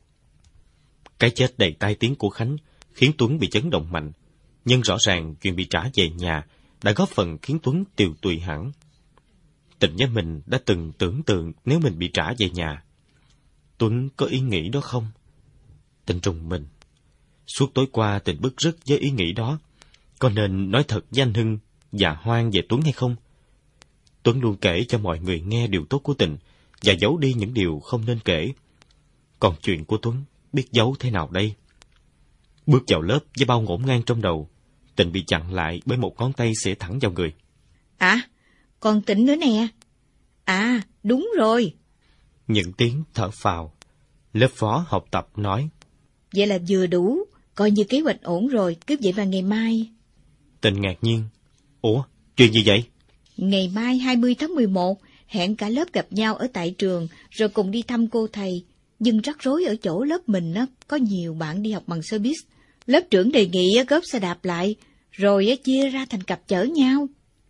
Cái chết đầy tai tiếng của Khánh khiến Tuấn bị chấn động mạnh, nhưng rõ ràng chuyện bị trả về nhà đã góp phần khiến Tuấn tiều tụy hẳn. Tình với mình đã từng tưởng tượng nếu mình bị trả về nhà. Tuấn có ý nghĩ đó không? Tình trùng mình. Suốt tối qua Tình bứt rứt với ý nghĩ đó. Có nên nói thật với anh Hưng và Hoan về Tuấn hay không? Tuấn luôn kể cho mọi người nghe điều tốt của Tình và giấu đi những điều không nên kể. Còn chuyện của Tuấn biết giấu thế nào đây? Bước vào lớp với bao ngổn ngang trong đầu, Tình bị chặn lại bởi một ngón tay xẻ thẳng vào người. À, còn Tịnh nữa nè. À, đúng rồi. Những tiếng thở phào. Lớp phó học tập nói. Vậy là vừa đủ, coi như kế hoạch ổn rồi, cứ vậy vào ngày mai. Tình ngạc nhiên. Ủa, chuyện gì vậy? Ngày mai hai mươi tháng mười một, hẹn cả lớp gặp nhau ở tại trường, rồi cùng đi thăm cô thầy. Nhưng rắc rối ở chỗ lớp mình á, có nhiều bạn đi học bằng xe buýt. Lớp trưởng đề nghị góp xe đạp lại, rồi chia ra thành cặp chở nhau.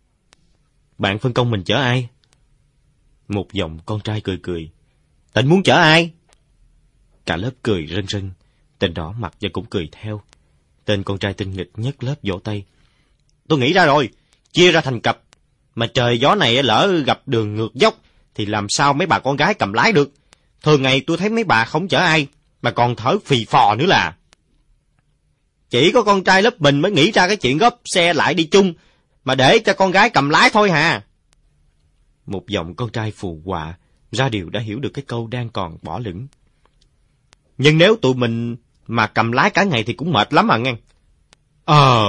Bạn phân công mình chở ai? Một giọng con trai cười cười. Tình muốn chở ai? Cả lớp cười rân rân. Tình đỏ mặt và cũng cười theo. Tên con trai tinh nghịch nhất lớp vỗ tay. Tôi nghĩ ra rồi, chia ra thành cặp. Mà trời gió này lỡ gặp đường ngược dốc thì làm sao mấy bà con gái cầm lái được? Thường ngày tôi thấy mấy bà không chở ai, mà còn thở phì phò nữa là. Chỉ có con trai lớp mình mới nghĩ ra cái chuyện góp xe lại đi chung, mà để cho con gái cầm lái thôi hà. Một giọng con trai phù họa, ra điều đã hiểu được cái câu đang còn bỏ lửng. Nhưng nếu tụi mình mà cầm lái cả ngày thì cũng mệt lắm à nghe. Ờ.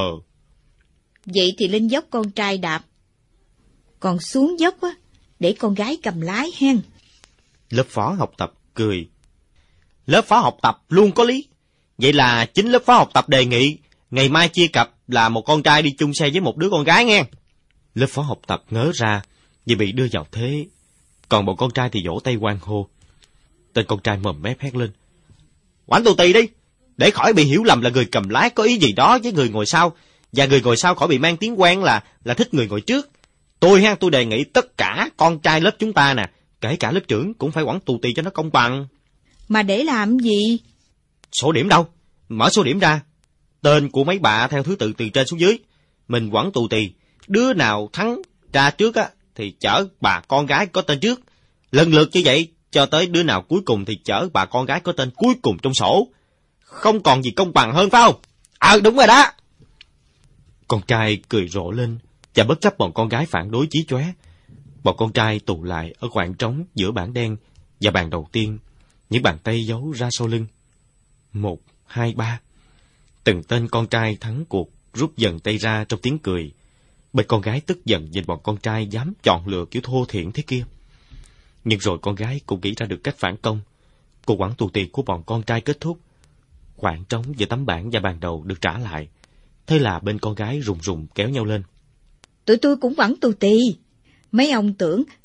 Vậy thì lên dốc con trai đạp, còn xuống dốc á, để con gái cầm lái hen. Lớp phó học tập cười. Lớp phó học tập luôn có lý. Vậy là chính lớp phó học tập đề nghị ngày mai chia cặp là một con trai đi chung xe với một đứa con gái nghe. Lớp phó học tập ngớ ra vì bị đưa vào thế. Còn bọn con trai thì vỗ tay hoan hô. Tên con trai mồm mép hét lên. Quảnh tù tì đi, để khỏi bị hiểu lầm là người cầm lái có ý gì đó với người ngồi sau, và người ngồi sau khỏi bị mang tiếng quen là là thích người ngồi trước. Tôi ha, tôi đề nghị tất cả con trai lớp chúng ta nè, kể cả lớp trưởng cũng phải quẳng tù tì cho nó công bằng. Mà để làm gì? Sổ điểm đâu? Mở sổ điểm ra. Tên của mấy bà theo thứ tự từ trên xuống dưới. Mình quẳng tù tì. Đứa nào thắng ra trước á thì chở bà con gái có tên trước. Lần lượt như vậy cho tới đứa nào cuối cùng thì chở bà con gái có tên cuối cùng trong sổ. Không còn gì công bằng hơn phải không? Ờ, đúng rồi đó. Con trai cười rộ lên và bất chấp bọn con gái phản đối chí chóe. Bọn con trai tụ lại ở khoảng trống giữa bảng đen và bàn đầu tiên. Những bàn tay giấu ra sau lưng. Một, hai, ba. Từng tên con trai thắng cuộc rút dần tay ra trong tiếng cười. Bên con gái tức giận nhìn bọn con trai dám chọn lựa kiểu thô thiển thế kia. Nhưng rồi con gái cũng nghĩ ra được cách phản công. Cuộc quẳng tù tì của bọn con trai kết thúc. Khoảng trống giữa tấm bảng và bàn đầu được trả lại. Thế là bên con gái rùng rùng kéo nhau lên. Tụi tôi cũng quẳng tù tì. Mấy ông tưởng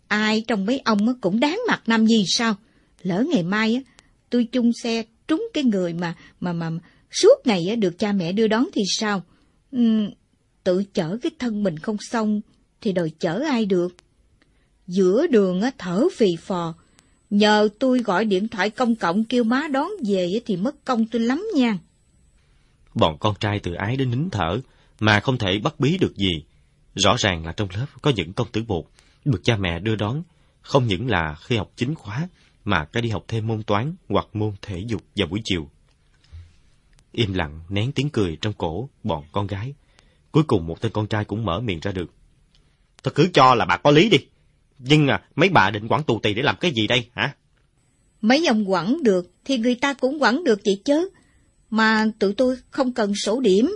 ai trong mấy ông á cũng đáng mặt Nam Nhi sao? Lỡ ngày mai á, tôi chung xe trúng cái người mà mà mà suốt ngày á được cha mẹ đưa đón thì sao? Uhm, tự chở cái thân mình không xong thì đòi chở ai được? Giữa đường á thở phì phò, nhờ tôi gọi điện thoại công cộng kêu má đón về thì mất công tôi lắm nha. Bọn con trai từ Ái đến nín thở mà không thể bắt bí được gì. Rõ ràng là trong lớp có những công tử bột được cha mẹ đưa đón, không những là khi học chính khóa mà cả đi học thêm môn toán hoặc môn thể dục vào buổi chiều. Im lặng nén tiếng cười trong cổ bọn con gái. Cuối cùng một tên con trai cũng mở miệng ra được. Tôi cứ cho là bà có lý đi, nhưng à, mấy bà định quẳng tù tì để làm cái gì đây hả? Mấy ông quẳng được thì người ta cũng quẳng được vậy chứ, mà tụi tôi không cần sổ điểm.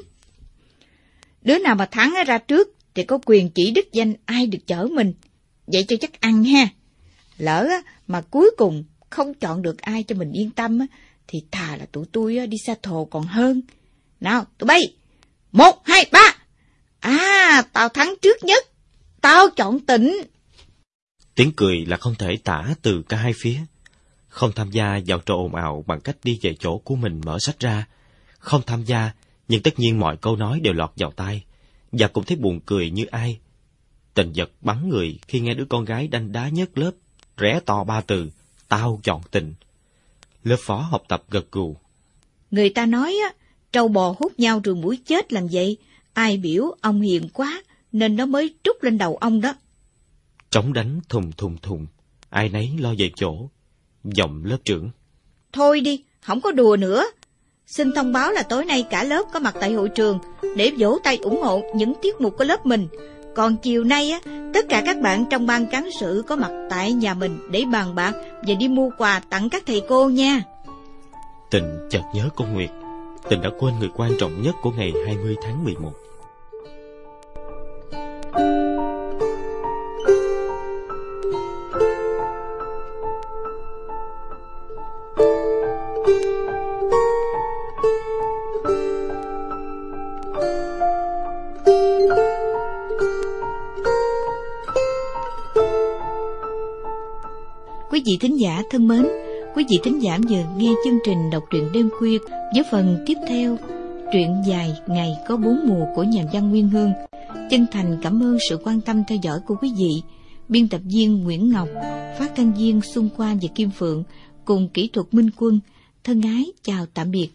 Đứa nào mà thắng ra trước thì có quyền chỉ đích danh ai được chở mình, vậy cho chắc ăn ha. Lỡ mà cuối cùng không chọn được ai cho mình yên tâm thì thà là tụi tôi đi xa thồ còn hơn. Nào tụi bay, một hai ba, à tao thắng trước nhất, tao chọn Tịnh. Tiếng cười là không thể tả từ cả hai phía. Không tham gia vào trò ồn ào bằng cách đi về chỗ của mình mở sách ra. Không tham gia, nhưng tất nhiên mọi câu nói đều lọt vào tai, và cũng thấy buồn cười như ai. Tịnh giật bắn người khi nghe đứa con gái đanh đá nhất lớp rẽ to ba từ, tao chọn Tịnh. Lớp phó học tập gật gù. Người ta nói á, trâu bò hút nhau rồi mũi chết làm vậy. Ai biểu ông hiền quá nên nó mới trút lên đầu ông đó. Trống đánh thùng thùng thùng, ai nấy lo về chỗ. Giọng lớp trưởng. Thôi đi, không có đùa nữa. Xin thông báo là tối nay cả lớp có mặt tại hội trường để vỗ tay ủng hộ những tiết mục của lớp mình. Còn chiều nay á, tất cả các bạn trong ban cán sự có mặt tại nhà mình để bàn bạc và đi mua quà tặng các thầy cô nha. Tịnh chợt nhớ con Nguyệt. Tịnh đã quên người quan trọng nhất của ngày hai mươi tháng mười một. Quý vị thính giả thân mến, quý vị thính giả vừa nghe chương trình đọc truyện đêm khuya với phần tiếp theo truyện dài Ngày có bốn mùa của nhà văn Nguyên Hương. Chân thành cảm ơn sự quan tâm theo dõi của quý vị. Biên tập viên Nguyễn Ngọc, phát thanh viên Xuân Qua và Kim Phượng cùng kỹ thuật Minh Quân thân ái chào tạm biệt.